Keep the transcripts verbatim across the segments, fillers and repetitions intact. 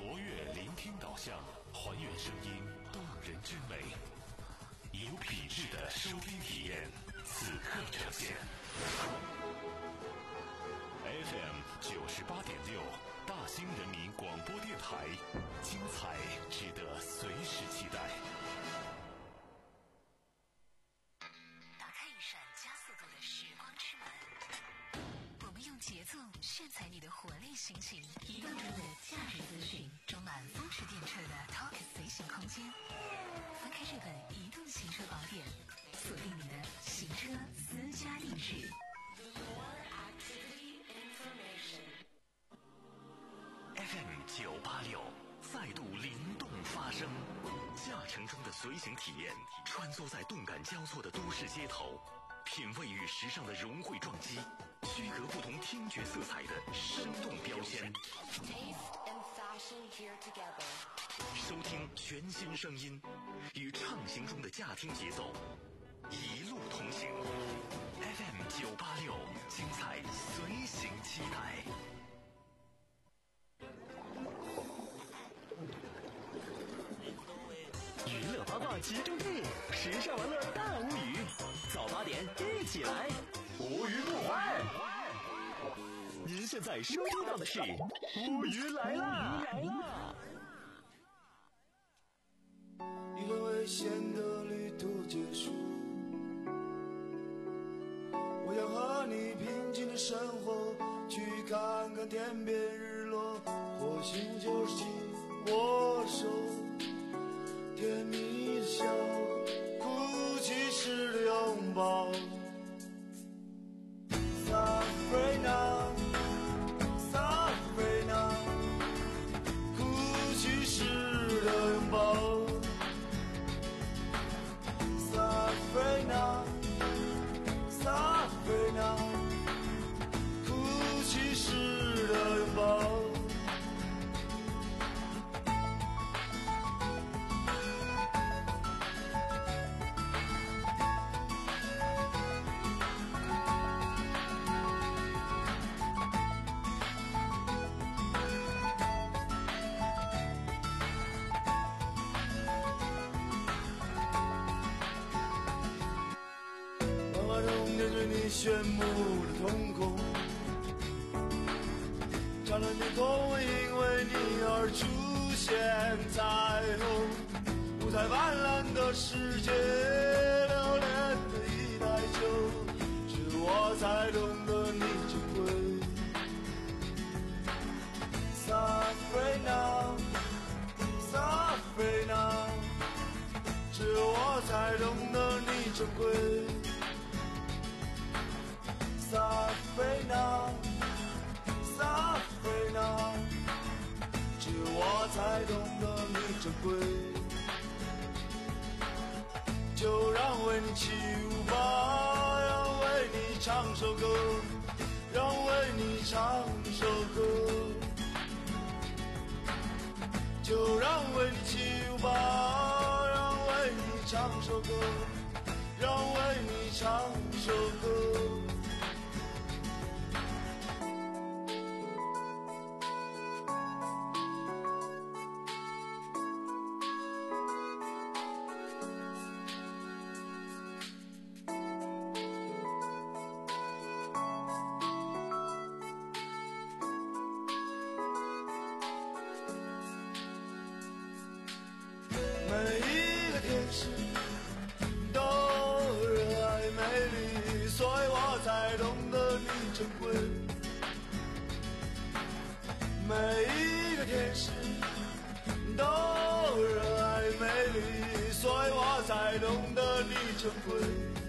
活跃聆听导向，还原声音动人之美，有品质的收听体验，此刻呈现。F M 九十八点六，大兴人民广播电台，精彩值得随时期待。 打开一扇加速度的时光之门，我们用节奏炫彩你的活力心情，移动中的价值资讯，装满风驰电掣的 Talk 随行空间。翻开这本移动行车宝典，锁定你的行车私家地址。 F M 九八六再度灵动发声，驾乘中的随行体验，穿梭在动感交错的都市街头，品味与时尚的融汇撞击，区隔不同听觉色彩的生动标签。收听全新声音，与畅行中的驾听节奏，一路同行。F M 九八六，精彩随行期待。 娱乐八卦集中地，时尚玩乐大无语。早八点一起来，无鱼不欢。您现在收听到的是乌鱼来啦！ 一段危险的旅途结束，我要和你平静的生活，去看看天边日落，或许就是紧握手，甜蜜的笑，哭泣时的拥抱。Sabrina Sabrina， 哭泣时的拥抱。Sabrina Sabrina， 哭泣时的拥抱。面对你炫目的瞳孔，刹那间痛会因为你而出现彩虹，五彩斑斓的世界，留恋的一袋酒，只我才懂得你珍贵。Sabrina Sabrina， 只我才懂得你珍贵。Sabrina Sabrina， 只我才懂得你珍贵。就让为你起舞吧，让为你唱首歌，让为你唱首歌。就让为你起舞吧，让为你唱首歌，让为你唱首歌。每一个天使都热爱美丽，所以我才懂得你珍贵。每一个天使都热爱美丽，所以我才懂得你珍贵。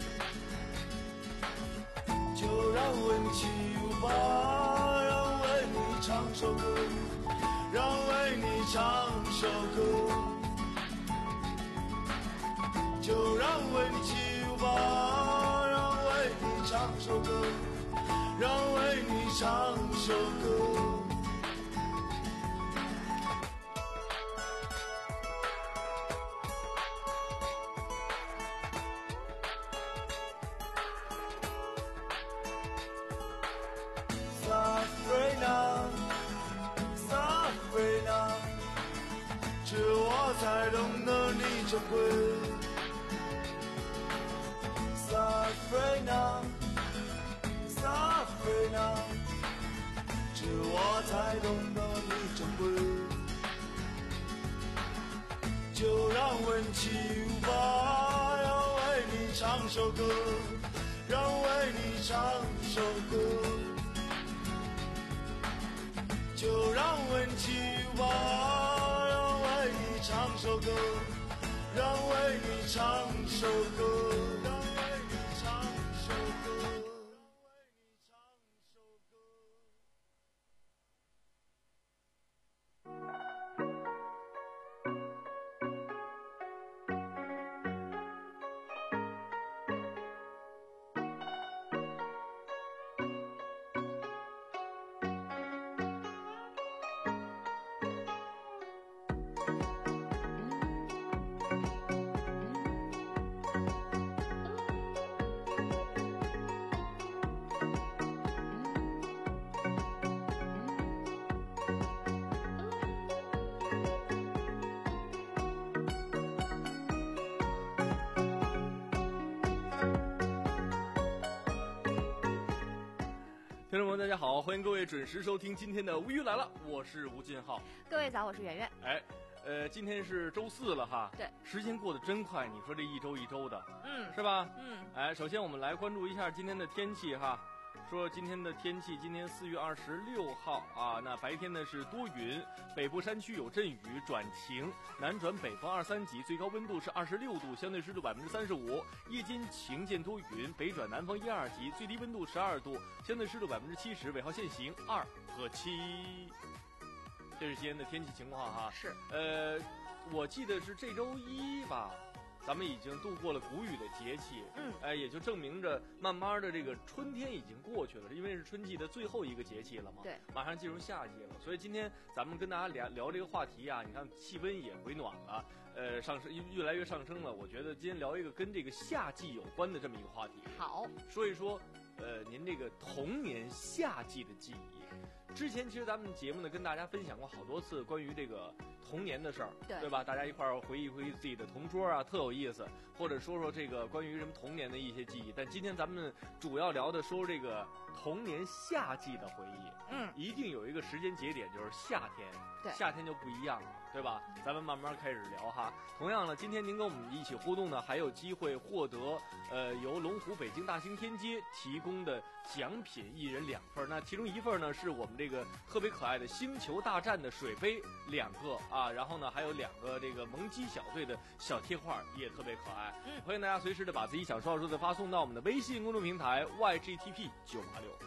就让为你起舞吧，让为你唱首歌，让为你唱首歌。就让为你起舞吧，让为你唱首歌，让为你唱首歌。Sabrina Sabrina， 才懂得你珍贵。Sabrina Sabrina， 只有我才懂得你珍贵。就让温起舞吧，要为你唱首歌，让为你唱首歌。就让温起舞吧，要为你唱首歌，让为你唱首歌，让为你唱首歌，让为你唱首歌。 听众朋友大家好，欢迎各位准时收听今天的无语来了，我是吴进浩。 各位早，我是圆圆。 哎，呃，今天是周四了哈， 对， 时间过得真快，你说这一周一周的， 嗯， 是吧？ 嗯， 哎，首先我们来关注一下今天的天气哈。说今天的天气，今天四月二十六号啊，那白天呢是多云，北部山区有阵雨转晴，南转北风二三级，最高温度是二十六度，相对湿度百分之三十五。夜间晴见多云，北转南风一二级，最低温度十二度，相对湿度百分之七十，尾号限行二和七。这是今天的天气情况哈。 是。 呃，我记得是这周一吧。咱们已经度过了谷雨的节气， 嗯， 哎，也就证明着慢慢的这个春天已经过去了，因为是春季的最后一个节气了嘛， 对， 马上进入夏季了，所以今天咱们跟大家聊聊这个话题啊，你看气温也回暖了，呃，上升越来越上升了，我觉得今天聊一个跟这个夏季有关的这么一个话题， 好， 说一说，呃，您这个童年夏季的记忆。之前其实咱们节目呢跟大家分享过好多次关于这个童年的事儿， 对对吧？大家一块儿回忆回忆自己的同桌啊，特有意思。或者说说这个关于什么童年的一些记忆。但今天咱们主要聊的说这个童年夏季的回忆， 嗯， 一定有一个时间节点，就是夏天。 对， 夏天就不一样了，对吧？咱们慢慢开始聊哈。同样呢，今天您跟我们一起互动呢，还有机会获得呃由龙湖北京大兴天街提供的奖品，一人两份。那其中一份呢是我们这个特别可爱的星球大战的水杯两个啊，然后呢还有两个这个萌鸡小队的小贴画也特别可爱。嗯，欢迎大家随时的把自己想说的数字发送到我们的微信公众平台 Y G T P 九八六。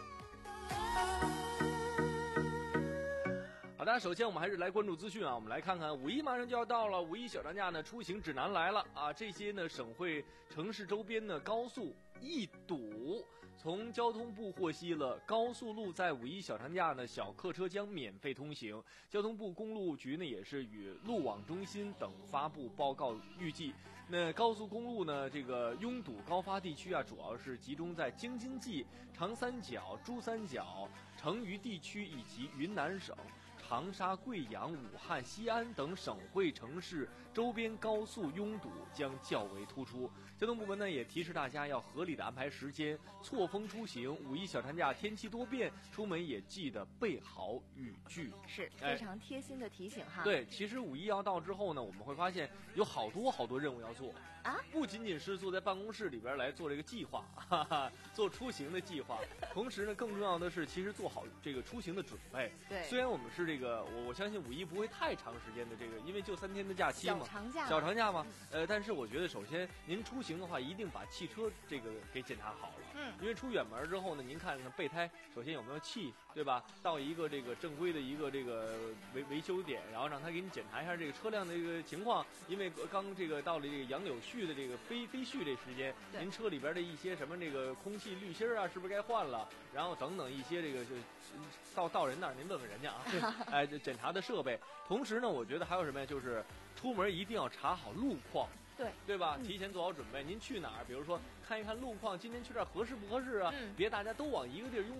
好的，首先我们还是来关注资讯啊，我们来看看五一马上就要到了，五一小长假呢出行指南来了啊，这些呢省会城市周边呢高速一堵。从交通部获悉了，高速路在五一小长假呢小客车将免费通行。交通部公路局呢也是与路网中心等发布报告，预计那高速公路呢这个拥堵高发地区啊，主要是集中在京津冀、长三角、珠三角、成渝地区以及云南省。长沙、贵阳、武汉、西安等省会城市周边高速拥堵将较为突出。交通部门呢也提示大家要合理的安排时间，错峰出行。五一小长假天气多变，出门也记得备好雨具， 是非常贴心的提醒哈。 对，其实五一要到之后呢，我们会发现有好多好多任务要做啊， 不仅仅是坐在办公室里边来做这个计划，哈哈，做出行的计划，同时呢，更重要的是，其实做好这个出行的准备。 对， 虽然我们是这个，我我相信五一不会太长时间的这个，因为就三天的假期嘛， 小长假， 小长假嘛，呃，但是我觉得首先您出行的话，一定把汽车这个给检查好了， 嗯， 因为出远门之后呢，您看看备胎首先有没有气，对吧？到一个这个正规的一个这个维维修点，然后让他给你检查一下这个车辆的这个情况，因为刚这个到了这个杨柳絮的这个飞飞絮这时间，您车里边的一些什么这个空气滤芯啊，是不是该换了？然后等等一些这个就到到人那儿，您问问人家啊，哎，检查的设备。同时呢，我觉得还有什么呀？就是出门一定要查好路况。 对对吧？提前做好准备。您去哪儿？比如说看一看路况，今天去这儿合适不合适啊？ 嗯、 别大家都往一个地儿拥堵，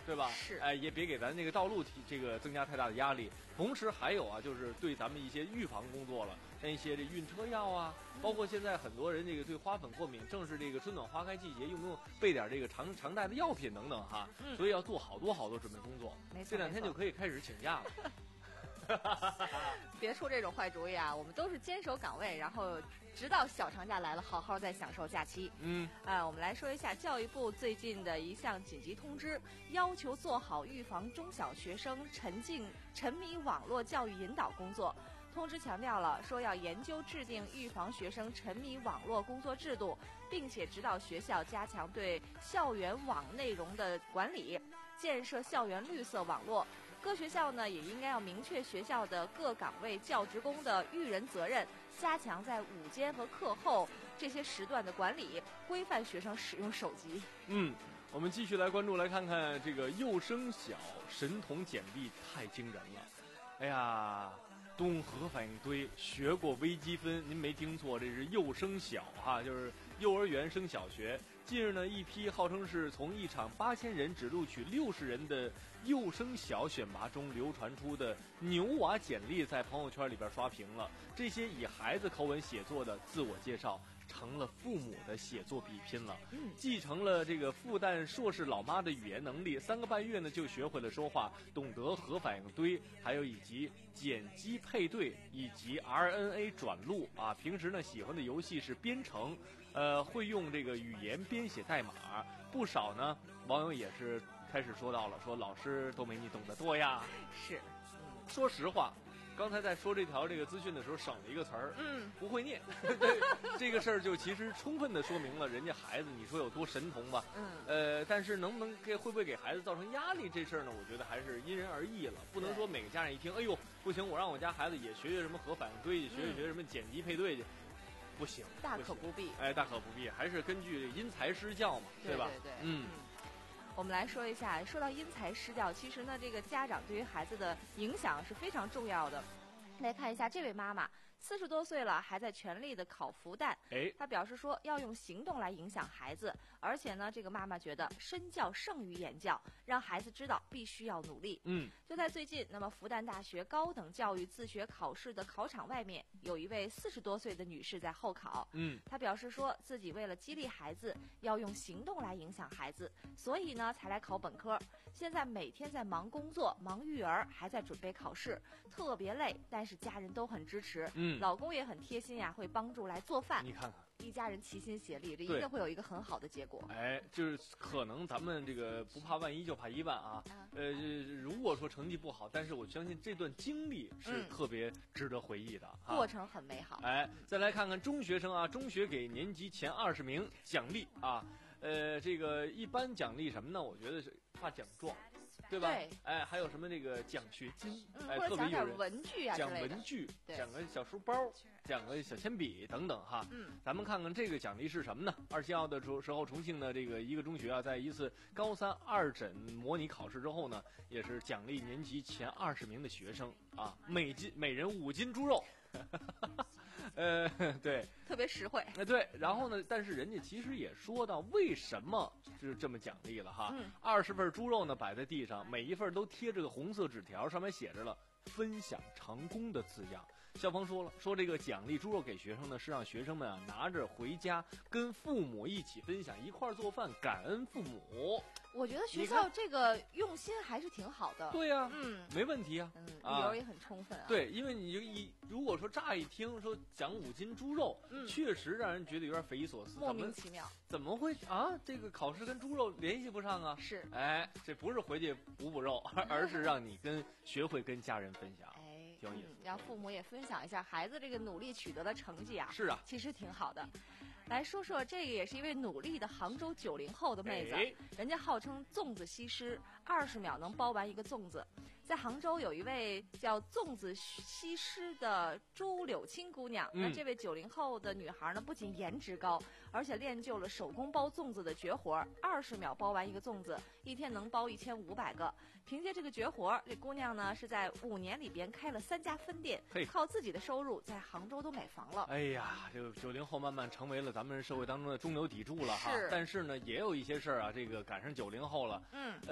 对吧？ 是， 哎，也别给咱这个道路提这个增加太大的压力。同时还有啊，就是对咱们一些预防工作了，像一些这晕车药啊，包括现在很多人这个对花粉过敏，正是这个春暖花开季节，用不用备点这个常常带的药品等等哈？嗯、所以要做好多好多准备工作。 没错， 这两天就可以开始请假了。 别出这种坏主意啊！我们都是坚守岗位，然后直到小长假来了，好好再享受假期。 嗯， 啊，我们来说一下教育部最近的一项紧急通知，要求做好预防中小学生沉浸沉迷网络教育引导工作。通知强调了，说要研究制定预防学生沉迷网络工作制度，并且指导学校加强对校园网内容的管理，建设校园绿色网络。各学校呢也应该要明确学校的各岗位教职工的育人责任，加强在午间和课后这些时段的管理，规范学生使用手机。 嗯，我们继续来关注，来看看这个幼升小神童简历太惊人了。哎呀，动核反应堆学过微积分，您没听错，这是幼升小哈，就是幼儿园升小学。近日呢，一批号称是从一场八千人只录取六十人的幼升小选拔中流传出的牛娃简历，在朋友圈里边刷屏了。这些以孩子口吻写作的自我介绍，成了父母的写作比拼了。继承了这个复旦硕士老妈的语言能力，三个半月呢就学会了说话，懂得核反应堆，还有以及碱基配对以及 R N A 转录啊。平时呢喜欢的游戏是编程。呃，会用这个语言编写代码，不少呢。网友也是开始说到了，说老师都没你懂得多呀。 是， 嗯、说实话，刚才在说这条这个资讯的时候，省了一个词儿， 嗯， 不会念。对，这个事儿就其实充分的说明了人家孩子，你说有多神童吧？ 嗯， 呃，但是能不能给会不会给孩子造成压力这事儿呢？我觉得还是因人而异了，不能说每个家长一听，哎呦，不行，我让我家孩子也学学什么核反应堆去，学学什么碱基配对去。不行， 大可不必。 哎，大可不必，还是根据因材施教嘛， 对吧？ 对对， 嗯。 我们来说一下，说到因材施教，其实呢，这个家长对于孩子的影响是非常重要的。来看一下这位妈妈，四十多岁了，还在全力的考复旦。 哎， 她表示说要用行动来影响孩子，而且呢，这个妈妈觉得身教胜于言教，让孩子知道必须要努力。 嗯， 就在最近，那么复旦大学高等教育自学考试的考场外面，有一位四十多岁的女士在候考。 嗯， 她表示说自己为了激励孩子，要用行动来影响孩子，所以呢才来考本科。现在每天在忙工作、忙育儿，还在准备考试，特别累，但是家人都很支持。 嗯， 老公也很贴心呀，会帮助来做饭。 你看看， 一家人齐心协力，这一定会有一个很好的结果。 哎，就是可能咱们这个不怕万一就怕一万啊。 啊呃，如果说成绩不好，但是我相信这段经历是特别值得回忆的， 嗯啊、过程很美好。 哎，再来看看中学生啊，中学给年级前二十名奖励啊。呃，这个一般奖励什么呢？我觉得是发奖状，对吧？ 对。 哎，还有什么这个奖学金， 嗯、 哎， 或者奖点文具啊， 奖文具，奖个小书包，奖个小铅笔等等哈。 嗯， 咱们看看这个奖励是什么呢？二十七号的时候，重庆的这个一个中学啊，在一次高三二诊模拟考试之后呢，也是奖励年级前二十名的学生啊，每斤每人五斤猪肉。呃，对， 特别实惠。 呃，对，然后呢，但是人家其实也说到为什么就是这么奖励了哈。 嗯， 二十份猪肉呢摆在地上，每一份都贴着个红色纸条，上面写着了“分享成功”的字样。校方说了，说这个奖励猪肉给学生呢，是让学生们啊拿着回家跟父母一起分享，一块儿做饭，感恩父母。 我觉得学校这个用心还是挺好的。 对呀、啊， 嗯， 没问题啊， 嗯，理由也很充分啊。 对，因为你就一如果说乍一听说奖五斤猪肉， 嗯， 确实让人觉得有点匪夷所思， 莫名其妙。 怎么会啊？这个考试跟猪肉联系不上啊？ 是， 哎，这不是回去补补肉，而是让你跟学会跟家人分享。 哎。 挺有意思、 嗯，让父母也分享一下孩子这个努力取得的成绩啊。 是啊， 其实挺好的。来说说这个也是一位努力的杭州九零后的妹子， 哎、 人家号称粽子西施，二十秒能包完一个粽子。在杭州有一位叫粽子西施的朱柳青姑娘， 嗯、 那这位九零后的女孩呢，不仅颜值高，而且练就了手工包粽子的绝活，二十秒包完一个粽子，一天能包一千五百个。凭借这个绝活，这姑娘呢是在五年里边开了三家分店，靠自己的收入在杭州都买房了。 哎呀，这个九零后慢慢成为了咱们社会当中的中流砥柱了哈。 是， 但是呢，也有一些事儿啊，这个赶上九零后了。 嗯， 呃，当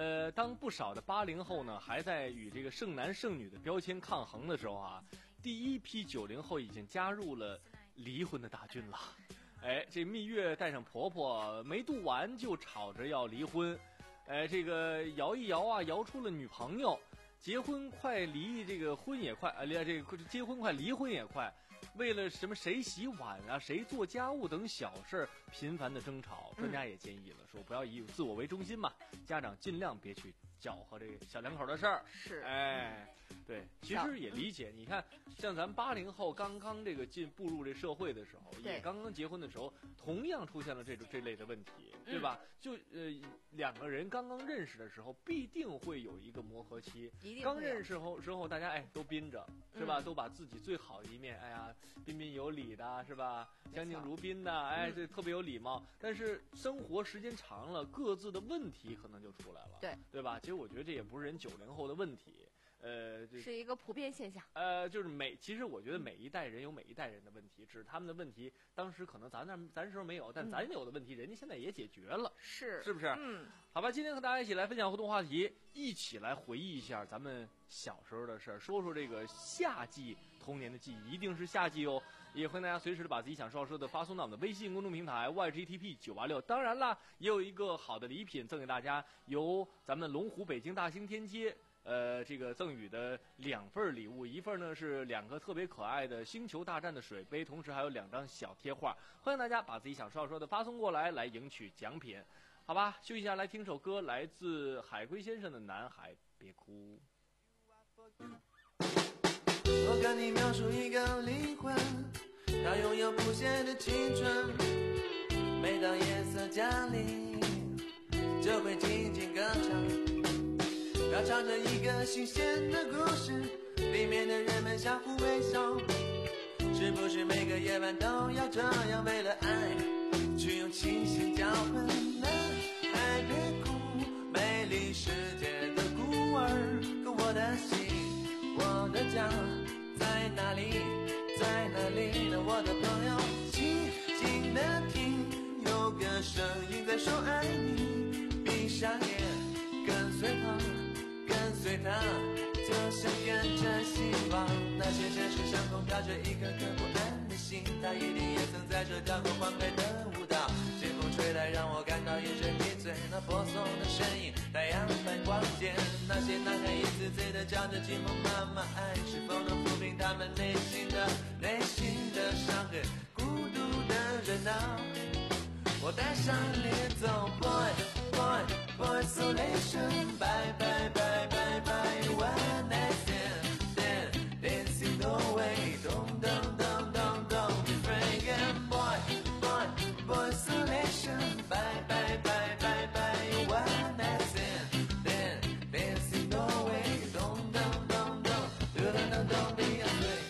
当不少的八零后呢还在与这个剩男剩女的标签抗衡的时候啊，第一批九零后已经加入了离婚的大军了。哎，这蜜月带上婆婆没度完就吵着要离婚，哎，这个摇一摇啊，摇出了女朋友，结婚快离这个婚也快啊，这个结婚快离婚也快。为了什么谁洗碗啊，谁做家务等小事频繁的争吵，专家也建议了，说不要以自我为中心嘛，家长尽量别去搅和这个小两口的事儿。 是， 哎，对，其实也理解。你看，像咱八零后刚刚这个进步入这社会的时候，也刚刚结婚的时候，同样出现了这种这类的问题，对吧？嗯、就呃两个人刚刚认识的时候，必定会有一个磨合期。刚认识后之后，大家哎都憋着，是吧？嗯、都把自己最好的一面，哎呀，彬彬有礼的，是吧？相敬如宾的，哎，这特别有礼貌。但是生活时间长了，各自的问题可能就出来了， 对对吧？其实我觉得这也不是人九零后的问题。呃， 是一个普遍现象。 呃，就是每其实我觉得每一代人有每一代人的问题，只是他们的问题当时可能咱那咱时候没有，但咱有的问题，嗯、人家现在也解决了， 是是不是？ 嗯， 好吧，今天和大家一起来分享互动话题，一起来回忆一下咱们小时候的事儿，说说这个夏季童年的记忆，一定是夏季哦。也欢迎大家随时的把自己想说说的发送到我们的微信公众平台 Y G T P 九八六。当然啦，也有一个好的礼品赠给大家，由咱们龙湖北京大兴天街。呃，这个赠予的两份礼物，一份呢是两个特别可爱的星球大战的水杯，同时还有两张小贴画，欢迎大家把自己想说说的发送过来，来赢取奖品，好吧？休息一下，来听首歌，来自海龟先生的《男孩别哭》。 我跟你描述一个灵魂，它拥有不懈的青春，每当夜色降临，就会静静歌唱。要唱着一个新鲜的故事，里面的人们相互微笑，是不是每个夜晚都要这样，为了爱去用清醒交换？男孩别哭，美丽世界的孤儿，可我的心，我的家在哪里，在哪里呢？我的朋友，静静的听，有个声音在说爱你，闭上眼跟随他，跟随他，就像跟着希望。那些城市上空飘着一颗颗不安的心，他一定也曾在这跳过欢快的舞蹈。清风吹来，让我感到眼神迷醉，那婆娑的身影，太阳般光洁。那些男孩一次次的叫着寂寞妈妈，爱是否能抚平他们内心的内心的伤痕？孤独的人啊，我带上你走 ，boy boy boy isolation， bye bye bye bye bye one night stand dancing away， don't don't don't don't don't be afraid and boy boy boy isolation， bye bye bye bye bye one night stand dancing away， don't don't don't don't don't don't don't be afraid。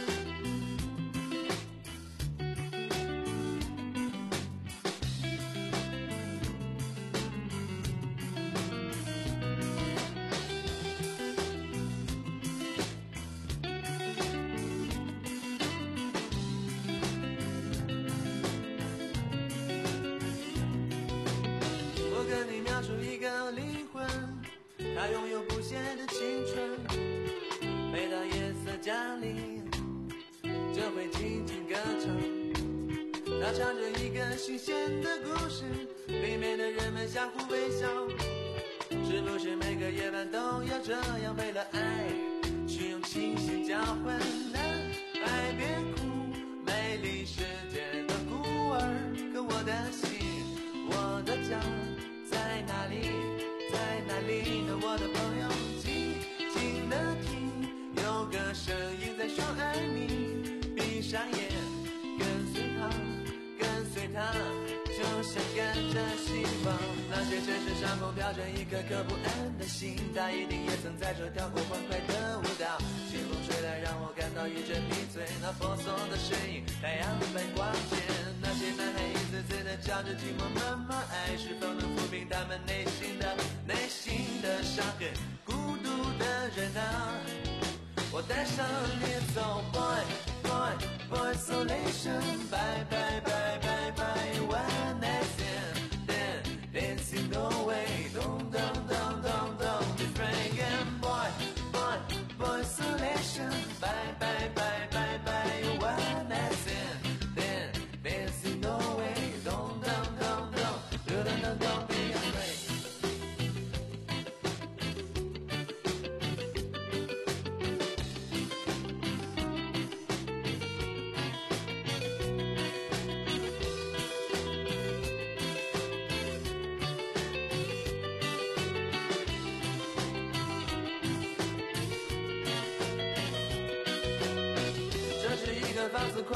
我跟你描述一个灵魂，它拥有不懈的青春，每当夜色降临，就会静静歌唱。它唱着一个新鲜的故事，里面的人们相互微笑，是不是每个夜晚都要这样，为了爱去用清醒交换？男孩别哭，美丽世界的孤儿，可我的心，我的家在哪里，在哪里呢？我的朋友，静静的听，有个声音在说爱你，闭上眼跟随他，跟随他，就像跟着希望。那些城市上空飘着一颗颗不安的心，他一定也曾在这跳过欢快的舞蹈。清风吹来，让我感到一阵迷醉，那婆娑的身影，太阳般光洁。那些男孩一次次的叫着寂寞妈妈，爱是否能抚平他们内心的内心的伤痕？孤独的人啊，我带上你走 ，boy boy boy isolation， bye bye bye bye bye one night stand dancing away， 咚咚咚咚咚。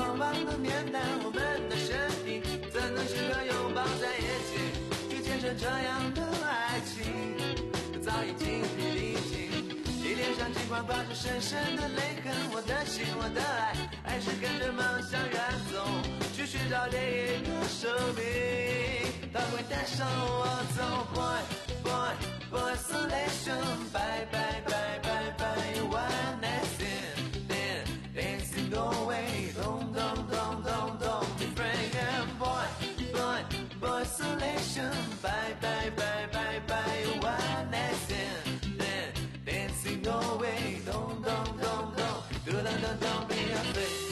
往往的年代，我们的身体怎能时刻拥抱在一起，去见证这样的爱情，早已精疲力尽。你脸上尽管挂着深深的泪痕，我的心，我的爱，还是跟着梦想远走，去寻找另一个生命，它会带上我走。Boy boy boy isolation， bye bye bye bye bye one night stand，then dancing away， don't don't don't don't don't be afraid。Boy boy boy isolation， bye bye bye bye bye one night stand，then dancing away， don't don't don't don't don't don't don't be afraid。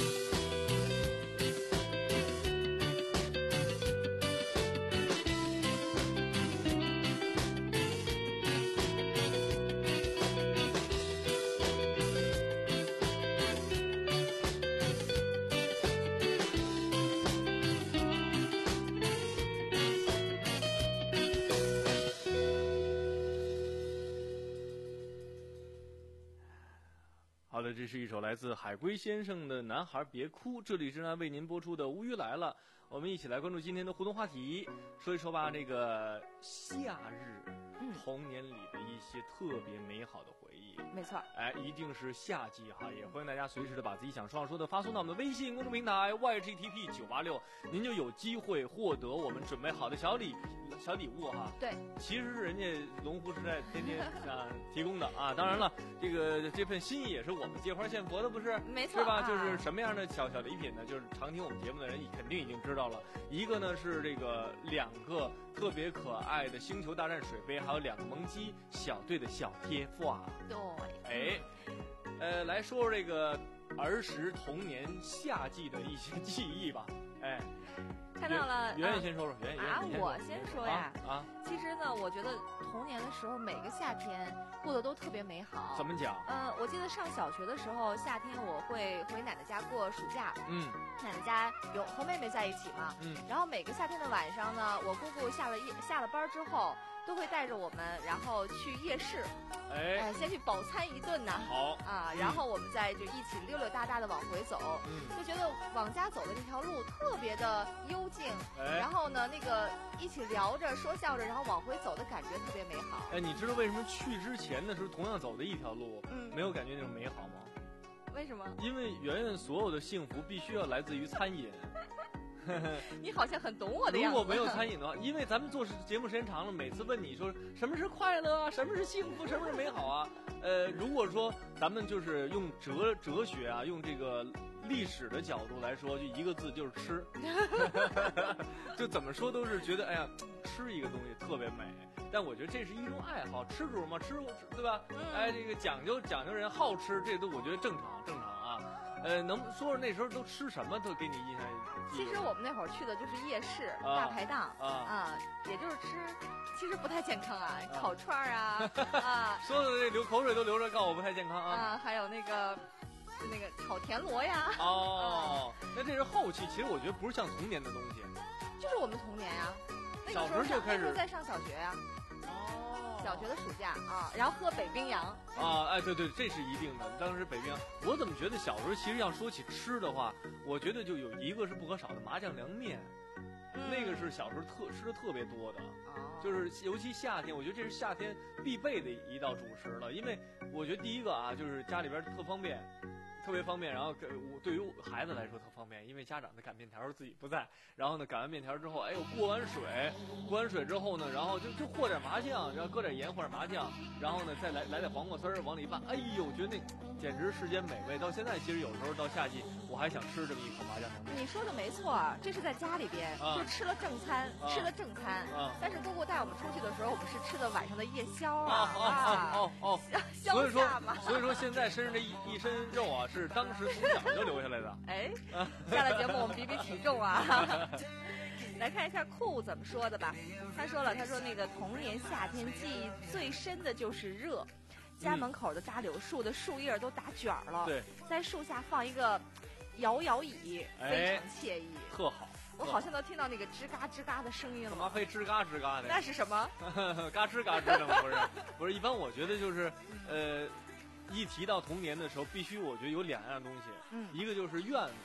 好的，这是一首来自海龟先生的《男孩别哭》，这里是呢为您播出的《乌鱼来了》，我们一起来关注今天的互动话题，说一说吧，这个夏日， 嗯童年里的一些特别美好的回忆。 没错， 哎，一定是夏季哈，也欢迎大家随时的把自己想说想说的发送到我们的微信公众平台 Y G T P 九八六，您就有机会获得我们准备好的小礼小礼物哈。 对， 其实是人家龙湖时代天天啊提供的啊，当然了，这个这份心意也是我们借花献佛的，不是？ 没错， 是吧？ 啊、 就是什么样的小小礼品呢？就是常听我们节目的人肯定已经知道了，一个呢是这个两个特别可爱的星球大战水杯，还有两个萌鸡小队的小贴画。 对， 哎，呃，来说说这个儿时童年夏季的一些记忆吧。哎， 看到了， 圆圆先说说，圆圆啊， 圆我先说呀。 啊，啊其实呢，我觉得童年的时候每个夏天过得都特别美好。 怎么讲？ 嗯，我记得上小学的时候，夏天我会回奶奶家过暑假。 嗯， 奶奶家有和妹妹在一起嘛。 嗯。 然后每个夏天的晚上呢，我姑姑下了夜下了班之后，都会带着我们，然后去夜市。 哎。 哎，先去饱餐一顿呢。 好。 啊， 嗯、 然后我们再就一起溜溜达达的往回走。 嗯。 就觉得往家走的这条路特别的幽静。 哎。 然后呢，那个一起聊着说笑着，然后往回走的感觉特别美好。 哎，你知道为什么去之前的时候同样走的一条路， 嗯， 没有感觉那种美好吗？ 为什么？ 因为圆圆所有的幸福必须要来自于餐饮。 你好像很懂我的样子。 如果没有餐饮的话，因为咱们做节目时间长了，每次问你说什么是快乐啊，什么是幸福，什么是美好啊？呃，如果说咱们就是用哲哲学啊，用这个历史的角度来说，就一个字就是吃。就怎么说都是觉得，哎呀，吃一个东西特别美。但我觉得这是一种爱好，吃主嘛，吃对吧？ 嗯、 哎，这个讲究讲究人好吃，这都我觉得正常正常啊。呃，能说说那时候都吃什么，都给你印象？ 其实我们那会儿去的就是夜市、 啊、 大排档啊, 啊，也就是吃，其实不太健康啊，烤串儿啊啊， 说的这流口水都流着，告诉我不太健康啊。 啊，还有那个那个炒田螺呀。 哦，啊、那这是后期，其实我觉得不是像童年的东西， 就是我们童年呀、啊，那个小时候就开始那时候在上小学呀、啊。 哦， 小学的暑假啊，然后喝北冰洋啊，哎，对对，这是一定的。当时北冰洋，我怎么觉得小时候其实要说起吃的话，我觉得就有一个是不可少的麻酱凉面，嗯、那个是小时候特吃的特别多的， 哦、 就是尤其夏天，我觉得这是夏天必备的一道主食了。因为我觉得第一个啊，就是家里边特方便。特别方便，然后给我对于孩子来说特方便，因为家长的擀面条自己不在，然后呢擀完面条之后，哎呦过完水，过完水之后呢，然后就就和点麻酱，然后搁点盐或者麻酱，然后呢再来来点黄瓜丝儿往里拌，哎呦，我觉得那简直世间美味。到现在其实有时候到夏季，我还想吃这么一口麻酱凉面。 你说的没错，这是在家里边、啊、就吃了正餐，啊、吃了正餐。 啊、 但是姑姑带我们出去的时候，我们是吃的晚上的夜宵啊啊啊哦哦， 所以说所以说现在身上这一一身肉啊。是当时从小就留下来的。 哎，下了节目我们比比体重啊。来看一下酷怎么说的吧。他说了，他说那个童年夏天记忆最深的就是热，家门口的大柳树的树叶都打卷了， 对、 嗯，在树下放一个摇摇椅， 哎、 非常惬意， 特好。 我好像都听到那个吱嘎吱嘎的声音了。 干嘛非吱嘎吱嘎的？ 那是什么？ 嘎吱嘎吱的吗？不是，不是。一般我觉得就是，呃。一提到童年的时候，必须我觉得有两样东西， 嗯， 一个就是院子，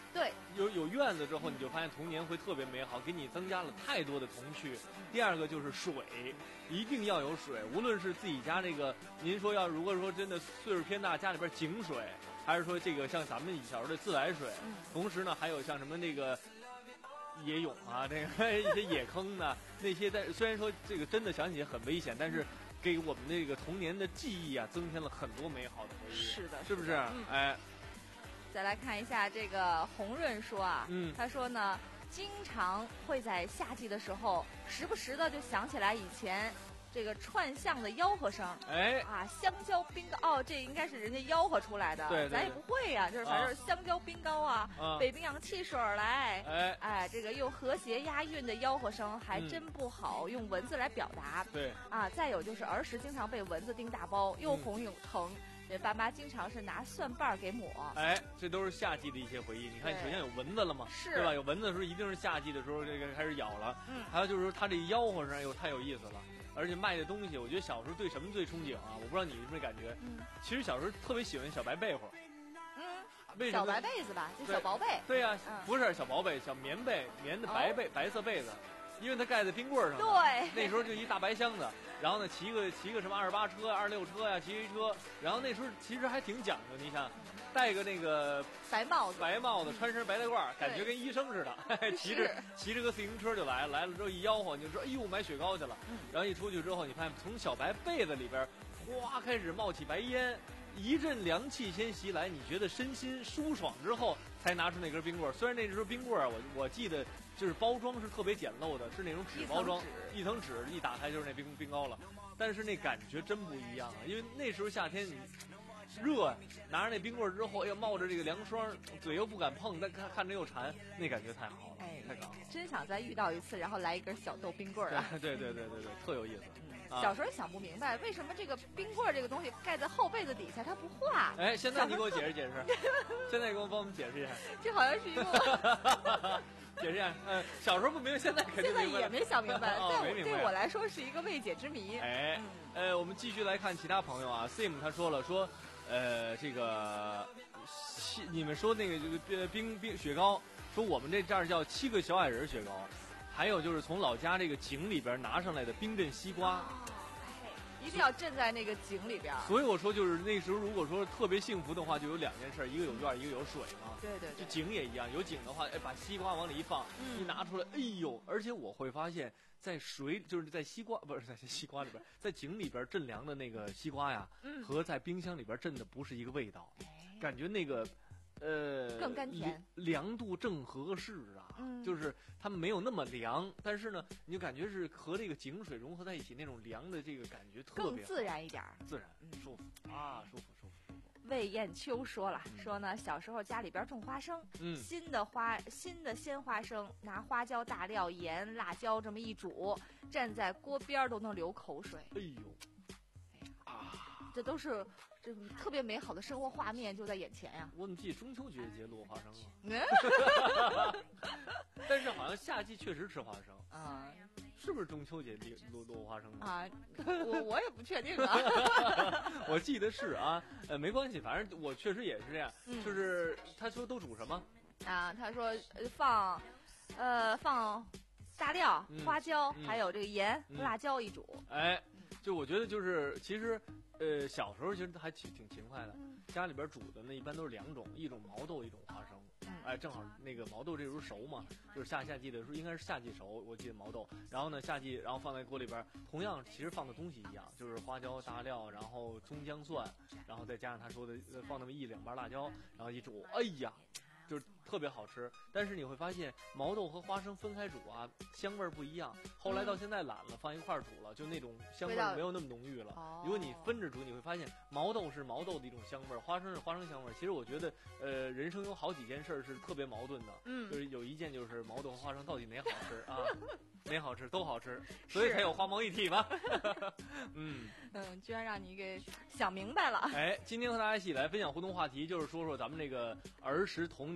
对， 有有院子之后，你就发现童年会特别美好，给你增加了太多的童趣。第二个就是水，一定要有水，无论是自己家这个，您说要如果说真的岁数偏大，家里边井水，还是说这个像咱们小时候的自来水， 嗯、 同时呢还有像什么那个野泳啊，这个一些野坑呢，那些在虽然说这个真的想起来很危险，但是给我们那个童年的记忆啊增添了很多美好的回忆。 是的， 是不是？ 嗯、 哎。 再来看一下这个红润说啊， 嗯， 他说呢，经常会在夏季的时候，时不时的就想起来以前这个串巷的吆喝声， 哎， 啊，香蕉冰糕，哦，这应该是人家吆喝出来的， 对，对对咱也不会呀、啊，就是反正是香蕉冰糕啊， 啊北冰洋汽水来， 哎， 哎，这个又和谐押韵的吆喝声还真不好、嗯、用文字来表达， 对， 啊，再有就是儿时经常被蚊子叮大包，又红又疼。嗯这爸妈经常是拿蒜瓣给抹， 哎，这都是夏季的一些回忆。你看，首先有蚊子了嘛， 是， 对吧？有蚊子的时候，一定是夏季的时候，这个开始咬了。 嗯， 还有就是说，它这吆喝声又太有意思了，而且卖的东西，我觉得小时候对什么最憧憬啊？我不知道你有没有感觉？ 嗯， 其实小时候特别喜欢小白被窝。 嗯，小白被子吧，就小薄被。 对呀、啊嗯， 不是小薄被，小棉被，棉的白被，哦、白色被子。因为它盖在冰棍上， 对， 那时候就一大白箱子，然后呢骑个骑个什么二十八车、二十六车呀，骑一车，然后那时候其实还挺讲究，你想，戴个那个白帽子， 白帽子，穿身白大褂，感觉跟医生似的，骑着骑着个自行车就来了，来了之后一吆喝，你就说哎呦买雪糕去了， 嗯、 然后一出去之后，你发现从小白被子里边哗开始冒起白烟。一阵凉气先袭来，你觉得身心舒爽之后，才拿出那根冰棍。虽然那时候冰棍儿，我我记得就是包装是特别简陋的，是那种纸包装，一层纸一打开就是那冰冰糕了。但是那感觉真不一样啊，因为那时候夏天你热，拿着那冰棍儿之后，要冒着这个凉霜，嘴又不敢碰，但看看着又馋，那感觉太好了， 哎， 太好了。 真想再遇到一次，然后来一根小豆冰棍儿啊！ 对对对对对，特有意思。 小时候想不明白，为什么这个冰棍这个东西盖在后被子底下它不化？ 哎，现在你给我解释解释，现在给我帮我们解释一下。 这好像是一个解释一下，嗯，小时候不明白，现在肯定明白。 现在也没想明白， 哦、 在我对我来说是一个未解之谜。 哎，呃，我们继续来看其他朋友啊 ，Sim 他说了说，呃，这个你们说那个这个冰冰雪糕，说我们这这儿叫七个小矮人雪糕。还有就是从老家这个井里边拿上来的冰镇西瓜， 哎，一定要镇在那个井里边。 所以我说，就是那时候如果说特别幸福的话，就有两件事，一个有院，一个有水嘛。 对对对。 就井也一样，有井的话，哎，把西瓜往里一放， 嗯、 一拿出来，哎呦！而且我会发现，在水就是在西瓜不是在西瓜里边，在井里边镇凉的那个西瓜呀， 嗯、 和在冰箱里边镇的不是一个味道，哎、感觉那个。呃， 更甘甜， 凉度正合适啊， 嗯、 就是它没有那么凉，但是呢，你就感觉是和这个井水融合在一起，那种凉的这个感觉特别更自然一点， 自然、嗯、舒服啊，舒服舒服舒服。 魏艳秋说了，说呢，小时候家里边种花生， 嗯， 新的花新的鲜花生，拿花椒、大料、盐、辣椒这么一煮，站在锅边都能流口水。 哎呦， 哎呀啊，这都是。这种特别美好的生活画面就在眼前呀、啊！ 我怎么记得中秋节节落花生啊？但是好像夏季确实吃花生啊、 嗯，是不是中秋节落落花生啊？我我也不确定啊。 我记得是啊，呃，没关系，反正我确实也是这样。 嗯、 就是他说都煮什么？ 啊，他说放，呃，放大料、 嗯、 花椒， 嗯、 还有这个盐、 嗯、 辣椒一煮。 哎，就我觉得就是其实。呃，小时候其实还挺挺勤快的， 嗯、 家里边煮的那一般都是两种，一种毛豆，一种花生。 嗯、 哎，正好那个毛豆这时候熟嘛，就是夏夏季的时候，应该是夏季熟，我记得毛豆。然后呢，夏季然后放在锅里边，同样其实放的东西一样，就是花椒、大料，然后葱姜蒜，然后再加上他说的放那么一两瓣辣椒，然后一煮，哎呀。就是特别好吃，但是你会发现毛豆和花生分开煮啊，香味儿不一样。后来到现在懒了，放一块儿煮了，就那种香味儿没有那么浓郁了。如果你分着煮，你会发现毛豆是毛豆的一种香味儿，花生是花生香味儿。其实我觉得，呃，人生有好几件事是特别矛盾的， 嗯， 就是有一件就是毛豆和花生到底哪好吃啊？哪好吃都好吃，所以才有花毛一体嘛。嗯嗯，居然让你给想明白了。 哎，今天和大家一起来分享互动话题，就是说说咱们这个儿时童年的记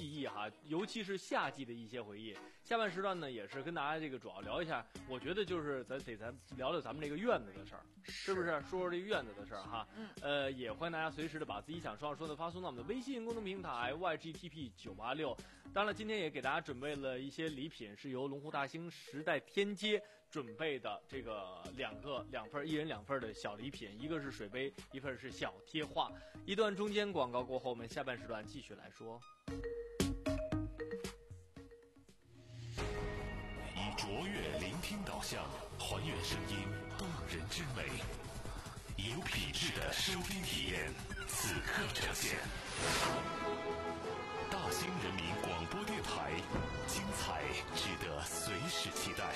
记忆哈，尤其是夏季的一些回忆。下半时段呢，也是跟大家这个主要聊一下，我觉得就是咱得咱聊聊咱们这个院子的事儿，是不是？说说这个院子的事儿哈。嗯。呃，也欢迎大家随时的把自己想说要说的发送到我们的微信公众平台 Y G T P 九八六。当然了，今天也给大家准备了一些礼品，是由龙湖大兴时代天街准备的这个两个两份一人两份的小礼品，一个是水杯，一份是小贴画。一段中间广告过后，我们下半时段继续来说。 以卓越聆听导向，还原声音动人之美，有品质的收听体验，此刻呈现。大兴人民广播电台，精彩值得随时期待。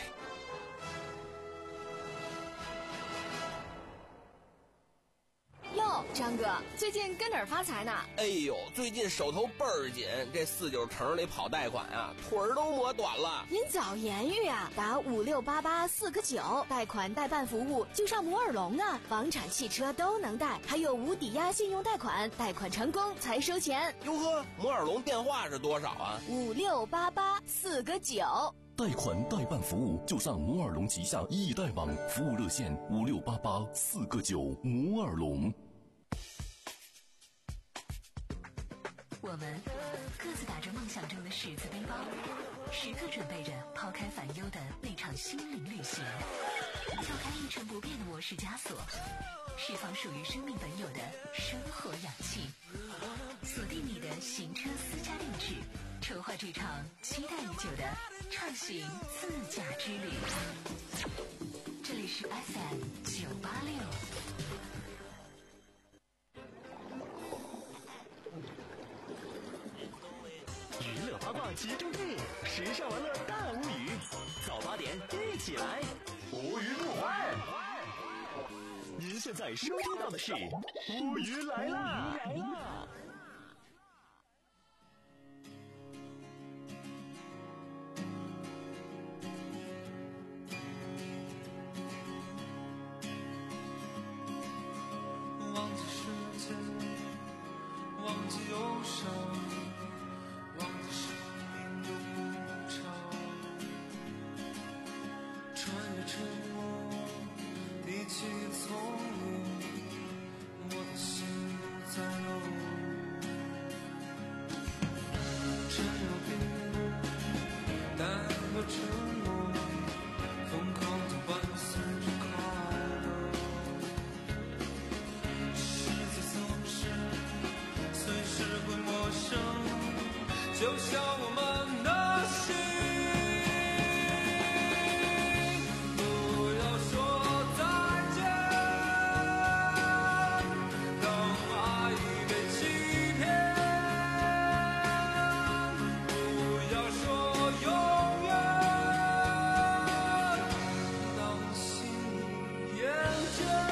哟，张哥，最近跟哪儿发财呢？ 哎呦，最近手头倍儿紧，这四九城里跑贷款啊，腿儿都磨短了。 您早言语啊，打五六八八四个九，贷款代办服务就上摩尔龙啊，房产、汽车都能贷，还有无抵押信用贷款，贷款成功才收钱。 哟呵，摩尔龙电话是多少啊？ 五六八八四个九。 贷款代办服务就上摩尔龙旗下易贷网，服务热线五六八八四个九，摩尔龙。 我们各自打着梦想中的十字背包，时刻准备着抛开烦忧的那场心灵旅行，跳开一成不变的模式枷锁，释放属于生命本有的生活氧气，锁定你的行车私家定制，筹划这场期待已久的畅行自驾之旅。这里是 F M 九八六。 娱乐八卦集中地，时尚玩乐大无语，早八点一起来，无语不坏。您现在收听到的是无语来啦！ 忘记时间，忘记忧伤，忘记生命的无常，穿越沉默，一起从容，我的心不再有。真有病，但和沉默，疯狂就伴随着快乐。世界总是随时会陌生，就像我们的心。不要说再见，当爱已被欺骗。不要说永远，当心厌倦。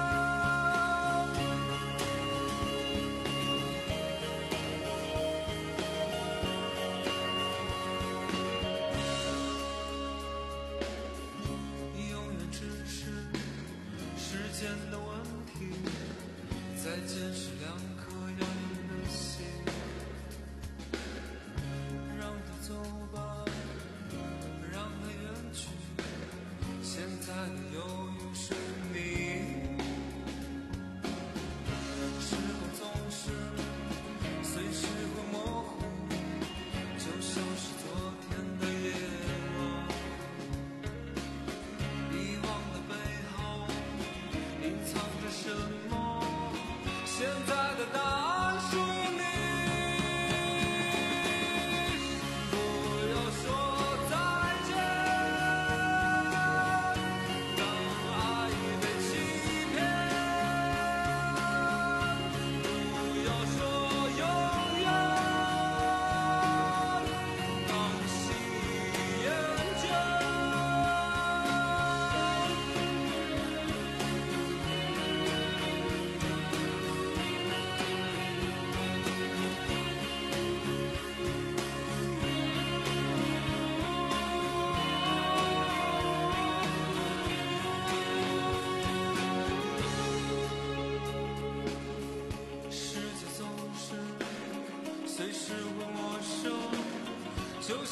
时间的问题，再见是两颗遥远的心，让它走吧，让它远去，现在的犹豫是你。时光总是随时会模糊，就像是昨天的夜晚，遗忘的背后隐藏着什么？现在的答案属于你。不要说再见，当爱已被欺骗。不要说永远，当心厌倦。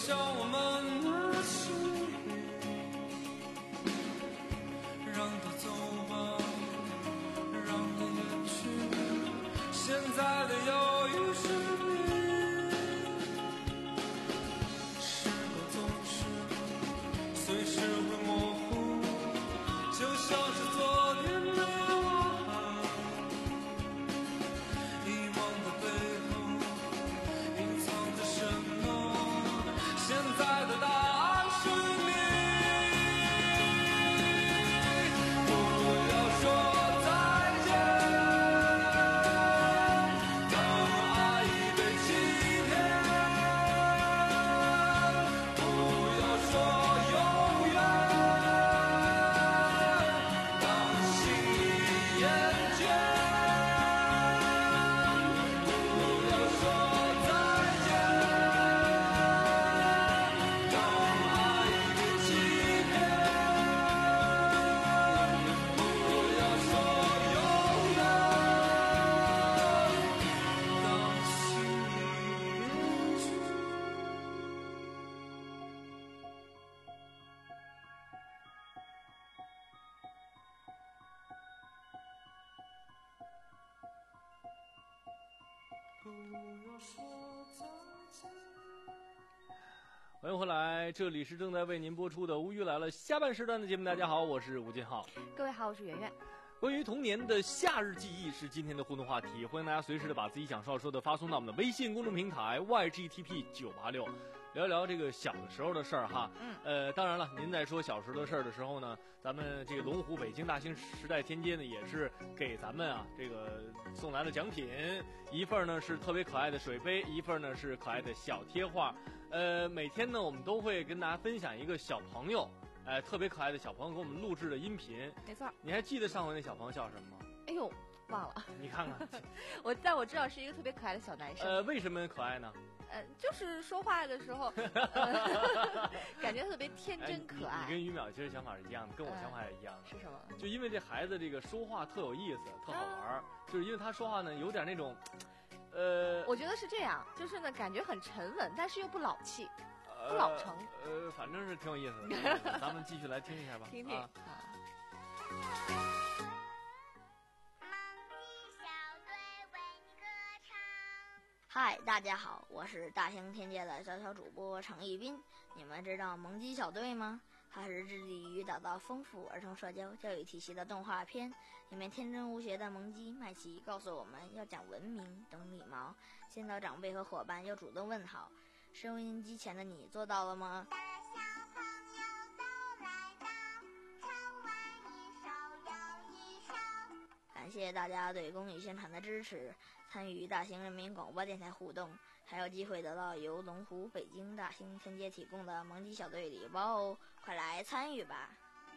像我们的心，让它走吧，让它远去，现在的忧郁是你，时光总是随时会模糊，就像是昨天的我，遗忘的背后隐藏着什么，现在的答案是你，不要说再见，当爱已被欺骗，不要说永远，当心已厌倦，不要说再见，当爱已被欺骗，不要说永远，当心已厌倦。不要说再见。 欢迎回来，这里是正在为您播出的《无语来了》下半时段的节目。大家好，我是吴金浩。 各位好，我是圆圆。 关于童年的夏日记忆是今天的互动话题，欢迎大家随时的把自己想说要说的发送到我们的微信公众平台 Y G T P 九八六，聊一聊这个小的时候的事儿哈。 嗯， 呃，当然了，您在说小时候的事儿的时候呢，咱们这个龙湖北京大兴时代天街呢，也是给咱们啊这个送来了奖品，一份呢是特别可爱的水杯，一份呢是可爱的小贴画。呃，每天呢我们都会跟大家分享一个小朋友，呃，特别可爱的小朋友给我们录制的音频。 没错。 你还记得上回那小朋友叫什么吗？ 哎呦，忘了。 你看看， 我但我知道是一个特别可爱的小男生。 呃，为什么可爱呢？ 呃，就是说话的时候，呃、感觉特别天真可爱。 哎、你, 你跟于淼其实想法是一样的，跟我想法也一样的。 呃、是什么？ 就因为这孩子这个说话特有意思，特好玩、啊、就是因为他说话呢有点那种，呃， 我觉得是这样，就是呢感觉很沉稳，但是又不老气，呃、不老成。 呃，反正是挺有意思的。咱们继续来听一下吧。 听听啊。 嗨，大家好，我是大兴天界的小小主播程一斌。你们知道萌鸡小队吗？它是致力于打造丰富儿童社交教育体系的动画片。里面天真无邪的萌鸡麦琪告诉我们要讲文明、懂礼貌，见到长辈和伙伴要主动问好。收音机前的你做到了吗？感谢大家对公益宣传的支持，参与大兴人民广播电台互动，还有机会得到由龙湖北京大兴天街提供的萌鸡小队礼包哦！快来参与吧！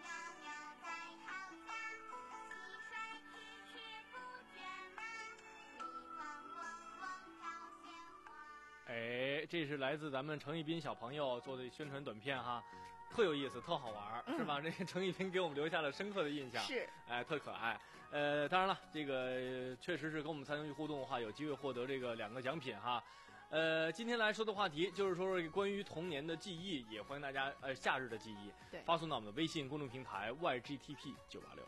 哎，这是来自咱们程一斌小朋友做的宣传短片哈，特有意思，特好玩，嗯、是吧？这个程一斌给我们留下了深刻的印象， 是， 哎，特可爱。呃，当然了，这个确实是跟我们参与互动的话，有机会获得这个两个奖品哈。呃，今天来说的话题就是说关于童年的记忆，也欢迎大家呃夏日的记忆， 对， 发送到我们的微信公众平台 Y G T P 九八六。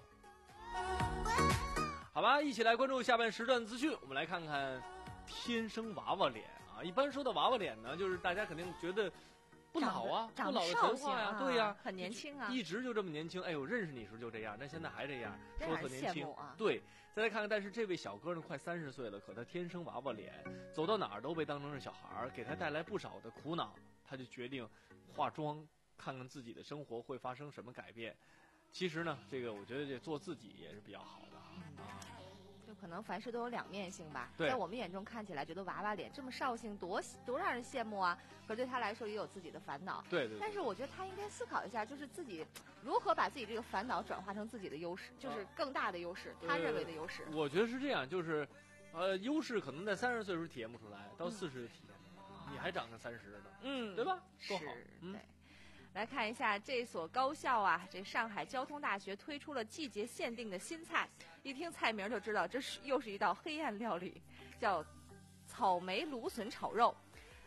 好吧，一起来关注下半时段资讯，我们来看看天生娃娃脸啊。一般说到娃娃脸呢，就是大家肯定觉得不老啊，不老的神话呀、啊，对呀、啊， 很年轻啊， 一直就这么年轻。哎呦，认识你时候就这样，但现在还这样，说特年轻啊。 对，再来看看，但是这位小哥呢，快三十岁了，可他天生娃娃脸，走到哪儿都被当成是小孩儿，给他带来不少的苦恼。他就决定化妆，看看自己的生活会发生什么改变。其实呢，这个我觉得这做自己也是比较好的啊。 就可能凡事都有两面性吧， 在我们眼中看起来觉得娃娃脸这么绍兴多多让人羡慕啊，可是对他来说也有自己的烦恼。 对 对, 对。 但是我觉得他应该思考一下，就是自己如何把自己这个烦恼转化成自己的优势，就是更大的优势， 呃、 他认为的优势。 我觉得是这样，就是呃，优势可能在三十岁时候体现不出来，到四十体现、嗯，你还长着三十呢， 嗯， 对吧？ 是， 嗯、 对。来看一下这所高校啊，这上海交通大学推出了季节限定的新菜，一听菜名就知道这是又是一道黑暗料理，叫草莓芦笋炒肉。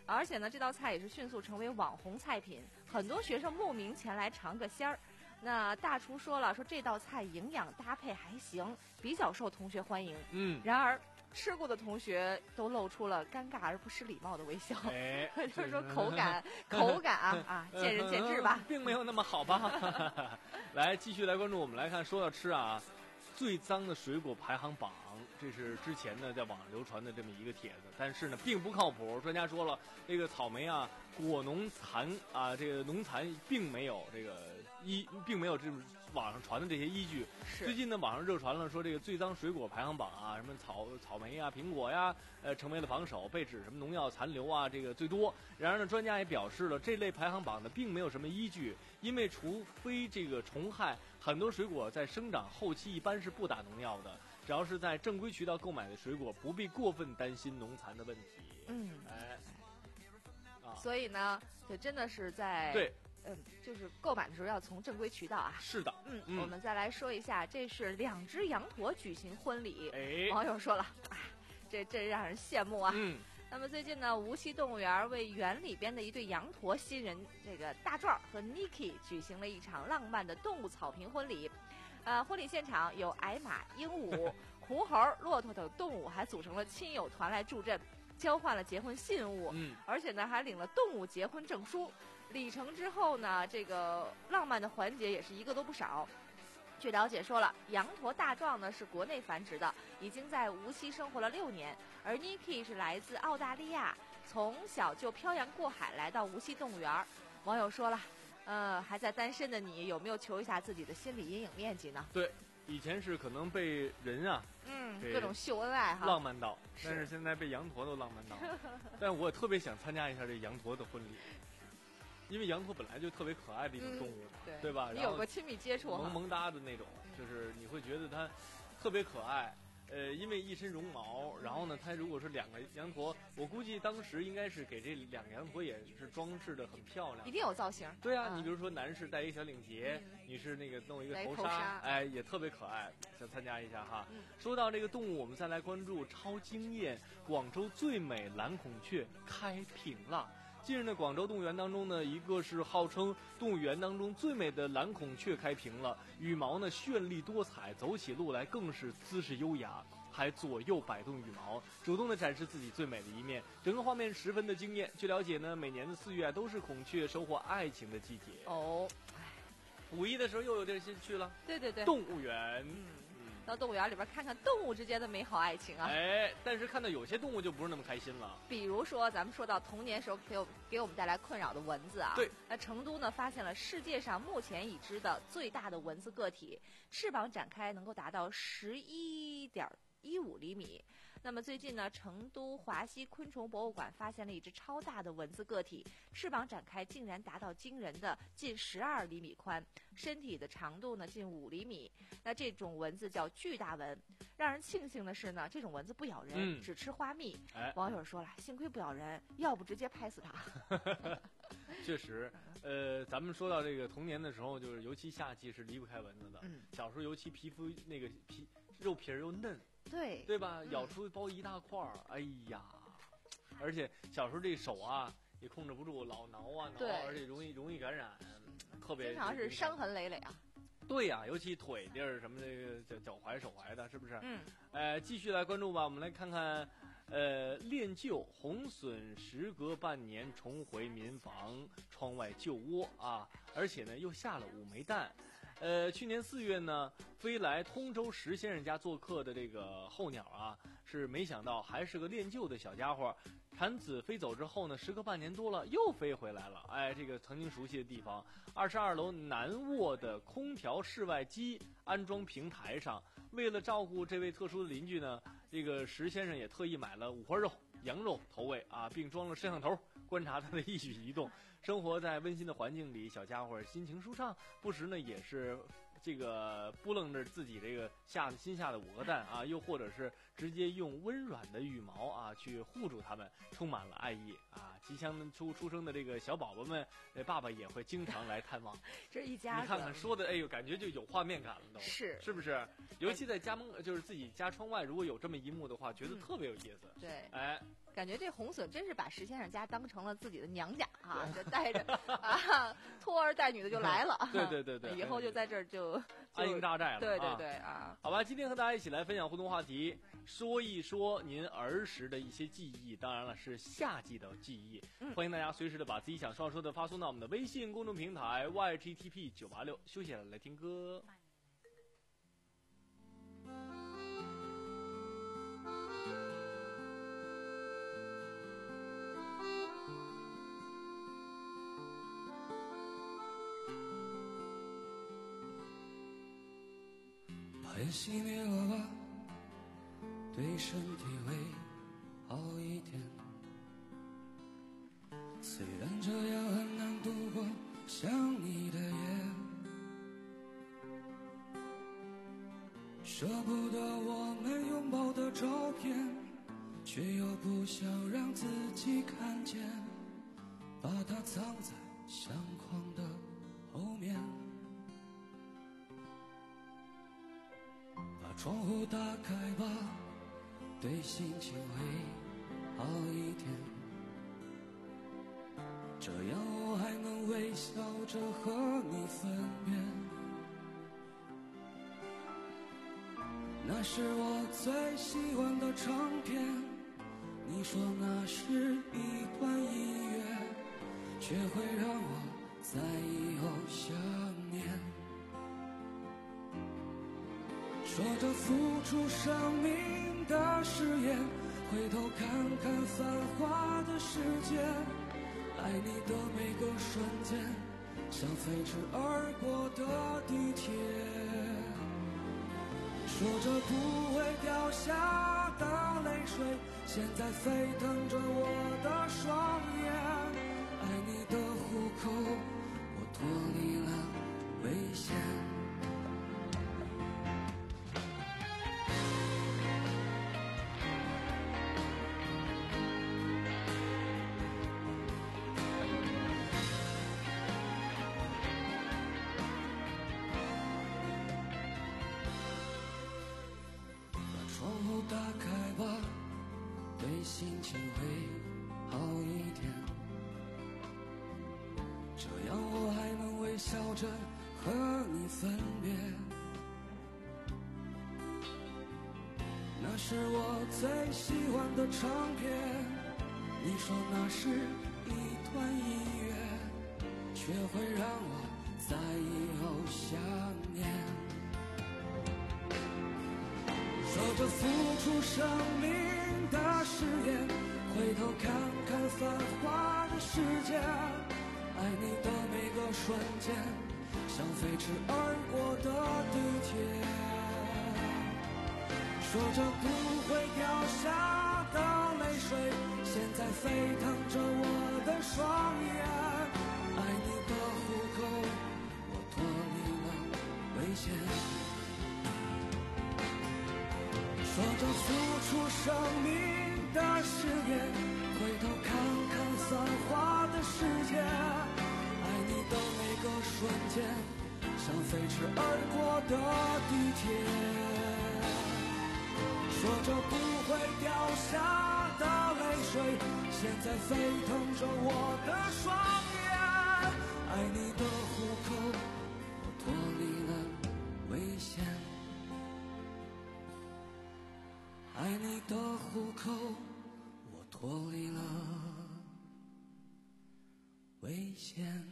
而且呢，这道菜也是迅速成为网红菜品，很多学生慕名前来尝个鲜儿。那大厨说了，说这道菜营养搭配还行，比较受同学欢迎。 嗯， 然而吃过的同学都露出了尴尬而不失礼貌的微笑， 哎， 就是说口感口感啊啊，见仁见智吧， 并没有那么好吧。来，继续来关注，我们来看，说到吃啊，最脏的水果排行榜，这是之前呢在网上流传的这么一个帖子，但是呢并不靠谱。专家说了，这个草莓啊，果农残啊，这个农残并没有这个依，并没有这网上传的这些依据。最近呢，网上热传了说这个最脏水果排行榜啊，什么草草莓啊、苹果呀，呃，成为了榜首，被指什么农药残留啊，这个最多。然而呢，专家也表示了，这类排行榜呢并没有什么依据，因为除非这个虫害，很多水果在生长后期一般是不打农药的。只要是在正规渠道购买的水果，不必过分担心农残的问题。 嗯， 哎， 啊，所以呢，就真的是在对。 嗯，就是购买的时候要从正规渠道啊。 是的， 嗯， 嗯我们再来说一下，这是两只羊驼举行婚礼。 哎， 网友说了，哎，这这让人羡慕啊。 嗯。 那么最近呢，无锡动物园为园里边的一对羊驼新人这个大壮和 Niki 举行了一场浪漫的动物草坪婚礼。呃，婚礼现场有矮马、鹦鹉、狐猴、骆驼等动物，还组成了亲友团来助阵，交换了结婚信物。 嗯， 而且呢，还领了动物结婚证书。礼成之后呢，这个浪漫的环节也是一个都不少。据了解说了，羊驼大壮呢是国内繁殖的，已经在无锡生活了六年，而 Niki 是来自澳大利亚，从小就漂洋过海来到无锡动物园。网友说了，呃，还在单身的你有没有求一下自己的心理阴影面积呢？ 对，以前是可能被人啊， 嗯，各种秀恩爱哈， 浪漫到，但是现在被羊驼都浪漫到。但我也特别想参加一下这羊驼的婚礼。因为羊驼本来就特别可爱的一种动物嘛， 嗯、对, 对吧？ 你有个亲密接触， 萌萌哒的那种，就是你会觉得它特别可爱。呃，因为一身绒毛，然后呢，它如果是两个羊驼，我估计当时应该是给这两个羊驼也是装饰的很漂亮， 一定有造型。 对啊， 嗯、 你比如说男士戴一个小领结，嗯、女士那个弄一个头纱，纱哎，也特别可爱，想参加一下哈。 嗯、 说到这个动物，我们再来关注超惊艳，广州最美蓝孔雀开屏了。近日呢，广州动物园当中呢，一个是号称动物园当中最美的蓝孔雀开屏了，羽毛呢绚丽多彩，走起路来更是姿势优雅，还左右摆动羽毛，主动的展示自己最美的一面，整个画面十分的惊艳。据了解呢，每年的四月、啊、都是孔雀收获爱情的季节。 哦， 五一的时候又有这些去了， 对对对， 动物园。 嗯到动物园里边看看动物之间的美好爱情啊！ 哎，但是看到有些动物就不是那么开心了。 比如说，咱们说到童年时候给我给我们带来困扰的蚊子啊。 对。 那成都呢发现了世界上目前已知的最大的蚊子个体，翅膀展开能够达到十一点一五厘米。那么最近呢，成都华西昆虫博物馆发现了一只超大的蚊子个体，翅膀展开竟然达到惊人的近十二厘米宽，身体的长度呢近五厘米。那这种蚊子叫巨大蚊。让人庆幸的是呢，这种蚊子不咬人， 嗯、 只吃花蜜。 哎、 网友说了，幸亏不咬人，要不直接拍死它。 确实，呃，咱们说到这个童年的时候，就是尤其夏季是离不开蚊子的。 嗯、 小时候尤其皮肤那个皮肉皮又嫩。 对对吧？ 嗯、 咬出包一大块儿，哎呀！而且小时候这手啊也控制不住，老挠啊挠，而且容易容易感染，特别经常是伤痕累累啊。 对呀、啊，尤其腿地儿什么这个脚脚踝、手踝的，是不是？ 嗯。 呃，继续来关注吧，我们来看看，呃，练就红隼时隔半年重回民房窗外救窝啊，而且呢又下了五枚蛋。呃，去年四月呢，飞来通州石先生家做客的这个候鸟啊，是没想到还是个练就的小家伙。产子飞走之后呢，时隔半年多了，又飞回来了。哎，这个曾经熟悉的地方，二十二楼南卧的空调室外机安装平台上，为了照顾这位特殊的邻居呢，这个石先生也特意买了五花肉、羊肉投喂啊，并装了摄像头，观察他的一举一动。生活在温馨的环境里，小家伙心情舒畅，不时呢也是这个扑棱着自己这个下心下的五个蛋啊，又或者是直接用温软的羽毛啊去护住它们，充满了爱意啊。即将出出生的这个小宝宝们，爸爸也会经常来探望。 这一家你看看说的，哎呦，感觉就有画面感了都。 是是不是？尤其在家门，就是自己家窗外，如果有这么一幕的话，觉得特别有意思。 嗯、对， 哎。 感觉这红隼真是把石先生家当成了自己的娘家啊，就带着啊拖儿带女的就来了。 对对对对， 以后就在这儿就安营扎寨了。 对对对啊， 好吧，今天和大家一起来分享互动话题，说一说您儿时的一些记忆，当然了是夏季的记忆。 嗯、 欢迎大家随时的把自己想说说的发送到我们的微信公众平台 Y G T P 九八六，休息了来听歌。 烟熄灭了吧，对身体会好一点。虽然这样很难度过想你的夜，舍不得我们拥抱的照片，却又不想让自己看见，把它藏在相框的后面。窗户打开吧，对心情会好一点，这样我还能微笑着和你分别。那是我最喜欢的唱片，你说那是一段音乐，却会让我在以后想念。说着付出生命的誓言，回头看看繁华的世界，爱你的每个瞬间，像飞驰而过的地铁。说着不会掉下的泪水，现在沸腾着我的双眼。爱你的虎口，我脱离了危险。打开吧，对心情会好一点，这样我还能微笑着和你分别。那是我最喜欢的唱片，你说那是一段音乐，却会让我在以后想念。说着付出生命的誓言，回头看看繁华的世界，爱你的每个瞬间，像飞驰而过的地铁。说着不会掉下的泪水，现在沸腾着我的双眼。爱你的虎口，我脱离了危险。说着付出生命的誓言，回头看看繁华的世界，爱你的每个瞬间，像飞驰而过的地铁。说着不会掉下的泪水，现在沸腾着我的双眼。爱你的虎口，我脱离了危险。爱你的虎口，我脱离了危险。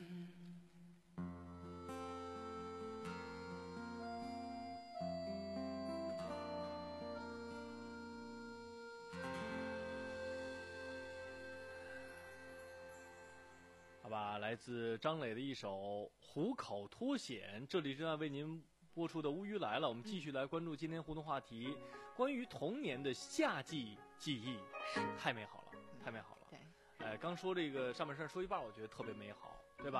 好吧，来自张磊的一首《虎口脱险》，这里正在为您播出的乌鱼来了，我们继续来关注今天互动话题，关于童年的夏季记忆，太美好了，太美好了。 对， 呃，刚说这个上半身说一半，我觉得特别美好，对吧？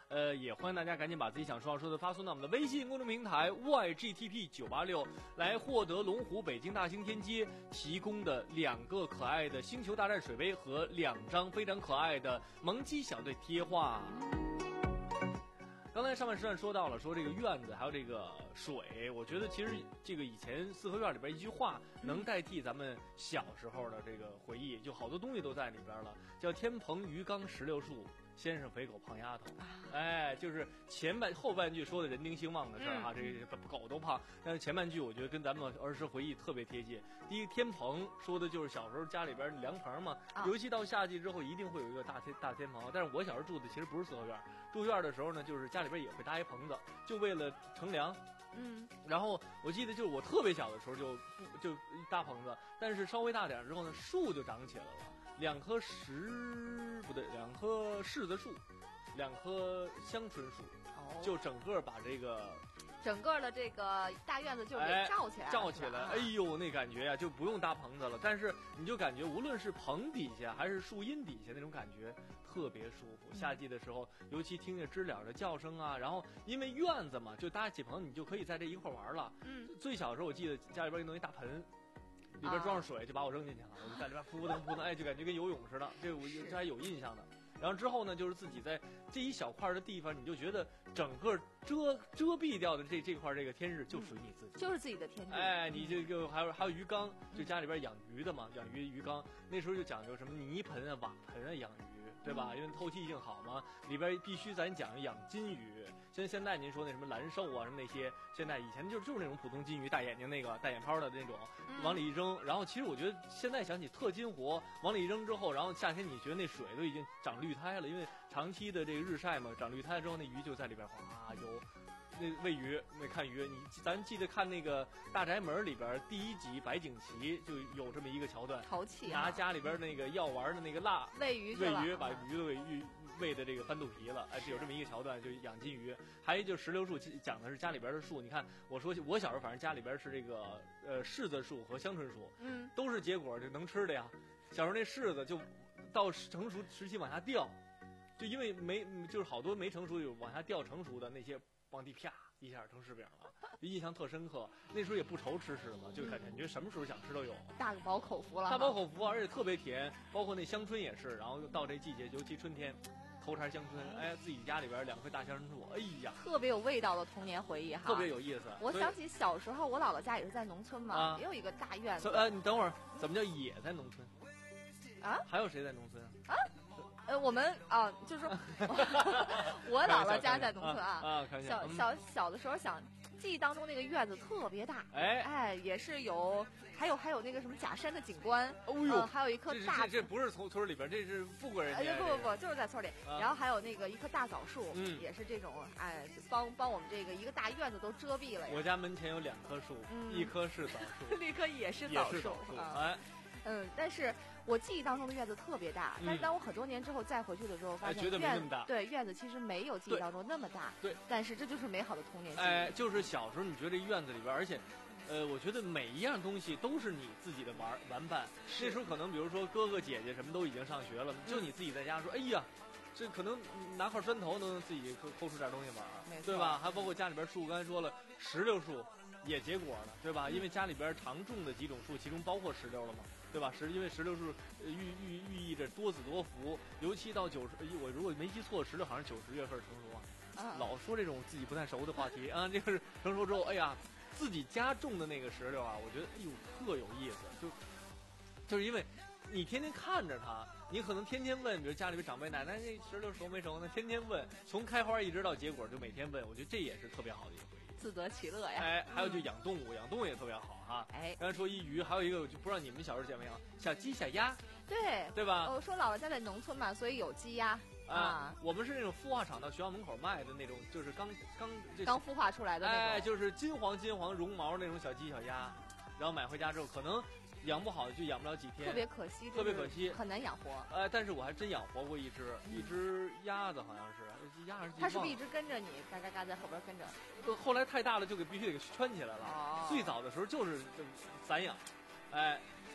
呃，也欢迎大家赶紧把自己想说要说的发送到我们的微信公众平台 Y G T P 九八六，来获得龙湖北京大兴天街提供的两个可爱的星球大战水杯和两张非常可爱的萌鸡小队贴画。刚才上半时段说到了，说这个院子还有这个水，我觉得其实这个以前四合院里边一句话能代替咱们小时候的这个回忆，就好多东西都在里边了，叫天棚鱼缸石榴树，先生肥狗胖丫头。哎，就是前半后半句说的人丁兴旺的事儿哈，这个狗都胖，但是前半句我觉得跟咱们儿时回忆特别贴切。第一，天棚说的就是小时候家里边凉棚嘛，尤其到夏季之后一定会有一个大天大天棚。但是我小时候住的其实不是四合院，住院的时候呢，就是家里边也会搭一棚子，就为了乘凉。嗯，然后我记得就是我特别小的时候就不就一大棚子，但是稍微大点之后呢，树就长起来了，两棵石不对，两棵柿子树，两棵香椿树，哦，就整个把这个整个的这个大院子就给罩起来了， 哎、罩起来，哎呦，那感觉呀、啊，就不用搭棚子了，但是你就感觉无论是棚底下还是树荫底下那种感觉特别舒服。嗯、夏季的时候，尤其听着知了的叫声啊，然后因为院子嘛，就搭起棚，你就可以在这一块玩了。嗯，最小的时候我记得家里边弄一大盆。里边装上水就把我扔进去了，我就在里边扑腾扑腾，哎，就感觉跟游泳似的，这我这还有印象的。然后之后呢，就是自己在这一小块的地方，你就觉得整个遮遮蔽掉的这这块这个天日就属于你自己， 嗯、就是自己的天地。 哎，你这个还有还有鱼缸，就家里边养鱼的嘛，养鱼鱼缸，那时候就讲究什么泥盆啊、瓦盆啊养鱼，对吧？因为透气性好嘛，里边必须咱讲养金鱼。像现在您说那什么蓝瘦啊什么那些，现在以前就是就是那种普通金鱼，大眼睛那个大眼泡的那种，往里一扔。然后其实我觉得现在想起特金活，往里一扔之后，然后夏天你觉得那水都已经长绿苔了，因为长期的这个日晒嘛，长绿苔之后那鱼就在里边哗游。那喂鱼，那看鱼，你咱记得看那个《大宅门》里边第一集白景琦就有这么一个桥段， 淘气、啊， 拿家里边那个药丸的那个蜡喂鱼喂鱼，把鱼都给鱼喂的这个翻肚皮了，哎，是有这么一个桥段，就养金鱼。还有就是石榴树，讲的是家里边的树。你看，我说我小时候反正家里边是这个呃柿子树和香椿树，嗯，都是结果就能吃的呀。小时候那柿子就到成熟时期往下掉，就因为没就是好多没成熟有往下掉成熟的那些。往地啪一下成柿饼了，印象特深刻。那时候也不愁吃柿子，就感觉什么时候想吃都有， 大饱口福了。 大饱口福，而且特别甜。包括那香椿也是，然后到这季节，尤其春天，头茬香椿，哎，自己家里边两棵大香椿树，哎呀， 特别有味道的童年回忆哈， 特别有意思。 我想起小时候，我姥姥家也是在农村嘛，啊、也有一个大院子。 呃，你等会儿，怎么叫也在农村？ 啊？ 还有谁在农村啊？ 呃，我们啊，就是说，我姥姥家在农村啊， 啊， 小小小的时候想，记忆当中那个院子特别大， 哎哎，也是有，还有还有那个什么假山的景观， 哦呦、 呃，还有一棵大， 这这不是从村里边，这是富贵人家， 哎，不不不，就是在村里，啊、然后还有那个一棵大枣树，嗯，也是这种，哎，帮帮我们这个一个大院子都遮蔽了呀。 我家门前有两棵树，嗯、一棵是枣树， 另一棵也是枣树， 哎。 嗯，但是我记忆当中的院子特别大，但是当我很多年之后再回去的时候，发现院子、哎、大对院子其实没有记忆当中那么大。 对， 但是这就是美好的童年记忆。 哎，就是小时候你觉得这院子里边，而且，呃，我觉得每一样东西都是你自己的玩玩伴。那时候可能比如说哥哥姐姐什么都已经上学了，就你自己在家说，哎呀。这可能拿块砖头都能自己抠出点东西玩，对吧？还包括家里边树，刚才说了，石榴树也结果了，对吧？因为家里边常种的几种树，其中包括石榴了嘛，对吧？石因为石榴树寓寓寓意着多子多福，尤其到九十，我如果没记错，石榴好像九十月份成熟啊。老说这种自己不太熟的话题啊，这个成熟之后，哎呀，自己家种的那个石榴啊，我觉得哎呦特有意思，就就是因为。你天天看着它，你可能天天问，比如家里边长辈奶奶那石榴熟没熟呢？天天问，从开花一直到结果就每天问，我觉得这也是特别好的一个回忆， 自得其乐呀。 哎，还有就养动物，养动物也特别好哈。哎，刚才说一鱼，还有一个我就不知道你们小时候见没有，小鸡小鸭， 对对吧？ 我说姥姥家在农村嘛，所以有鸡鸭。 啊，我们是那种孵化场到学校门口卖的那种，就是刚刚刚孵化出来的那种， 哎，就是金黄金黄绒毛那种小鸡小鸭，然后买回家之后可能。养不好就养不了几天， 特别可惜， 特别可惜， 很难养活。 呃，但是我还真养活过一只，嗯、一只鸭子，好像是鸭还是鸡。 它是不是一直跟着你，嘎嘎嘎在后边跟着？ 呃，后来太大了，就给必须得圈起来了。哦。最早的时候就是散养，哎，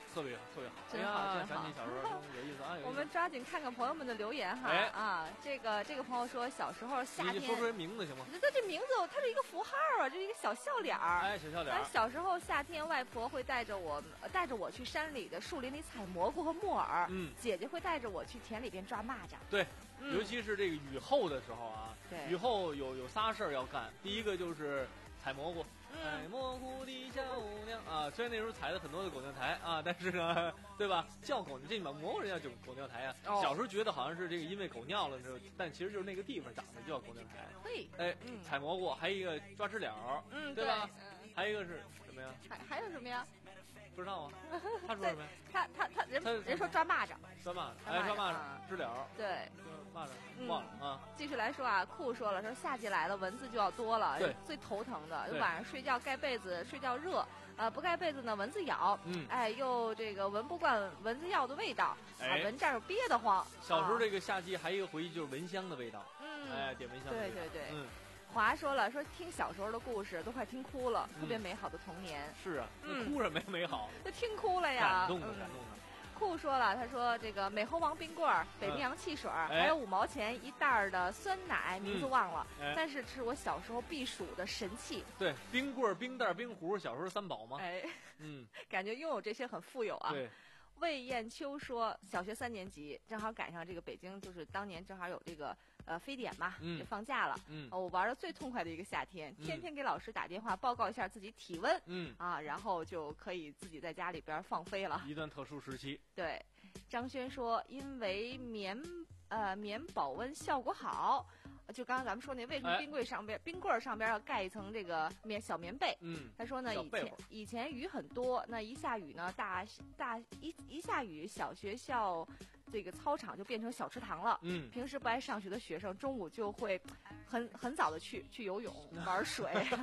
特别特别好， 真好， 哎、 真好。 想起小时候有意思啊！有意思我们抓紧看看朋友们的留言哈、 哎、 啊！这个这个朋友说，小时候夏天， 你说出人名字行吗？ 这这名字它是一个符号啊，这是一个小笑脸儿。 哎，小笑脸儿。 小时候夏天，外婆会带着我带着我去山里的树林里采蘑菇和木耳， 嗯， 姐姐会带着我去田里边抓蚂蚱。 对。 嗯、 尤其是这个雨后的时候啊， 对， 雨后有有仨事儿要干。第一个就是采蘑菇， 嗯、 采蘑菇的小娘啊，虽然那时候采了很多的狗尿苔啊，但是呢，对吧？叫狗这把蘑菇人叫狗尿苔啊。 哦、 小时候觉得好像是这个因为狗尿了，但其实就是那个地方长的就叫狗尿苔。 嘿， 哎，嗯、采蘑菇，还有一个抓知了， 嗯， 对吧？ 嗯、 还有一个是什么呀？ 还还有什么呀？ 不知道啊，他说什么呀？ 他他他人人说抓蚂蚱， 抓蚂蚱，哎，抓蚂蚱，知了， 对， 蚂蚱忘了啊。 继续来说啊，酷说了，说夏季来了，蚊子就要多了， 对， 最头疼的，晚上睡觉盖被子，睡觉热，呃，不盖被子呢，蚊子咬， 嗯， 哎，又这个闻不惯蚊子药的味道， 哎， 闻这儿又憋得慌。 小时候这个夏季还有一个回忆就是蚊香的味道， 嗯， 哎，点蚊香， 对对对， 嗯。 华说了，说听小时候的故事都快听哭了，嗯、特别美好的童年。 是啊，那哭什么美好？ 就、嗯、听哭了呀， 感动的，感动的。 酷说了，他说这个美猴王冰棍儿、北冰洋汽水， 嗯、 还有五毛钱一袋儿的酸奶，名字忘了， 嗯、 但是是我小时候必属的神器。 对，冰棍儿、冰袋、冰壶，小时候三宝嘛。 哎， 嗯， 感觉拥有这些很富有啊。 对。 魏艳秋说，小学三年级，正好赶上这个北京，就是当年正好有这个呃非典嘛， 嗯， 就放假了， 嗯， 呃、我玩的最痛快的一个夏天， 嗯、 天天给老师打电话报告一下自己体温， 嗯啊，然后就可以自己在家里边放飞了。 一段特殊时期。 对，张轩说，因为棉呃棉保温效果好。就刚刚咱们说那为什么冰柜上边、哎、冰棍上边要盖一层这个棉小棉被？ 嗯， 他说呢，以前以前雨很多，那一下雨呢，大大一一下雨，小学校这个操场就变成小池塘了。 嗯， 平时不爱上学的学生，中午就会很很早的去去游泳玩水。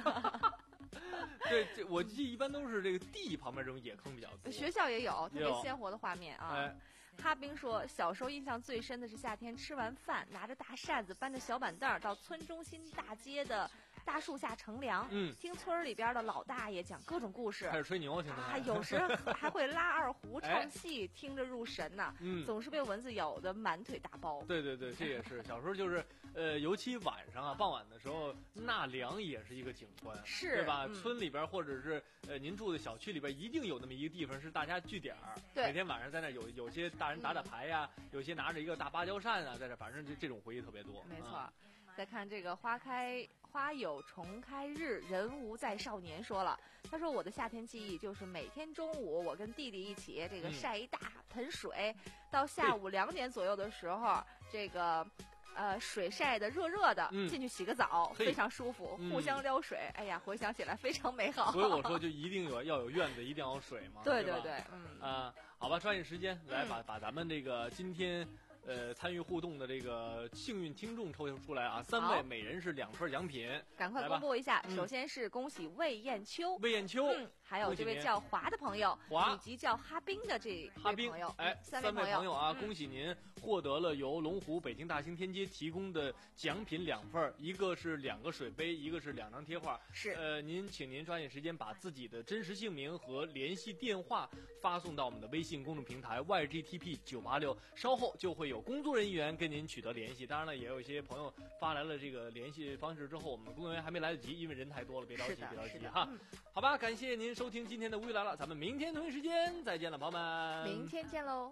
对，这我记得一般都是这个地旁边这种野坑比较多。 学校也有特别鲜活的画面啊。 哎， 哈冰说，小时候印象最深的是夏天吃完饭，拿着大扇子，搬着小板凳到村中心大街的大树下乘凉， 嗯， 听村里边的老大爷讲各种故事， 开始吹牛，听着啊，有时还会拉二胡唱戏，哎、听着入神呐、啊。 嗯， 总是被蚊子咬得满腿大包。 对对对，这也是小时候就是呃，尤其晚上啊，傍晚的时候纳凉也是一个景观， 是对吧？ 嗯、 村里边或者是呃您住的小区里边，一定有那么一个地方是大家聚点儿，每天晚上在那有有些大人打打牌呀、啊，嗯、有些拿着一个大芭蕉扇啊，在这，反正这这种回忆特别多。 没错。 啊再看这个花开花有重开日，人无再少年。说了，他说我的夏天记忆就是每天中午我跟弟弟一起这个晒一大盆水，嗯、到下午两点左右的时候，这个呃水晒得热热的， 嗯、 进去洗个澡，非常舒服， 嗯、 互相撩水。哎呀，回想起来非常美好。 所以我说就一定有要有院子，一定要有水嘛。 对对对，嗯啊，好吧，抓紧时间来把、嗯、把咱们这个今天。呃，参与互动的这个幸运听众抽出来啊，三位每人是两份奖品， 赶快公布一下。 嗯、 首先是恭喜魏艳秋， 魏艳秋， 嗯，还有这位叫华的朋友， 华以及叫哈冰的这哈冰朋友， 哎， 三位朋友啊， 嗯、 恭喜您获得了由龙湖北京大兴天街提供的奖品两份，一个是两个水杯，一个是两张贴画。 是， 呃，您请您抓紧时间把自己的真实姓名和联系电话发送到我们的微信公众平台 Y G T P 九八六，稍后就会有工作人员跟您取得联系。当然了，也有一些朋友发来了这个联系方式之后，我们工作人员还没来得及，因为人太多了，别着急，别着急哈。 嗯、 好吧，感谢您收听今天的无语来了，咱们明天同一时间再见了，朋友们。 明天见喽。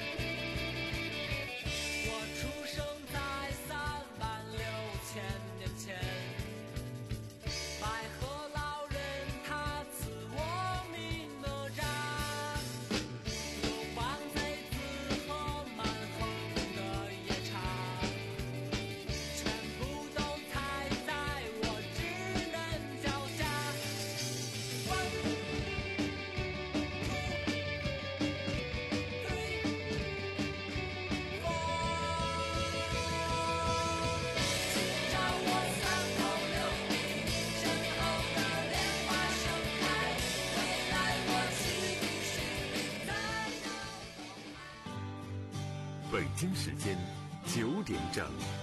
我出生在三万六千年京时间九点整。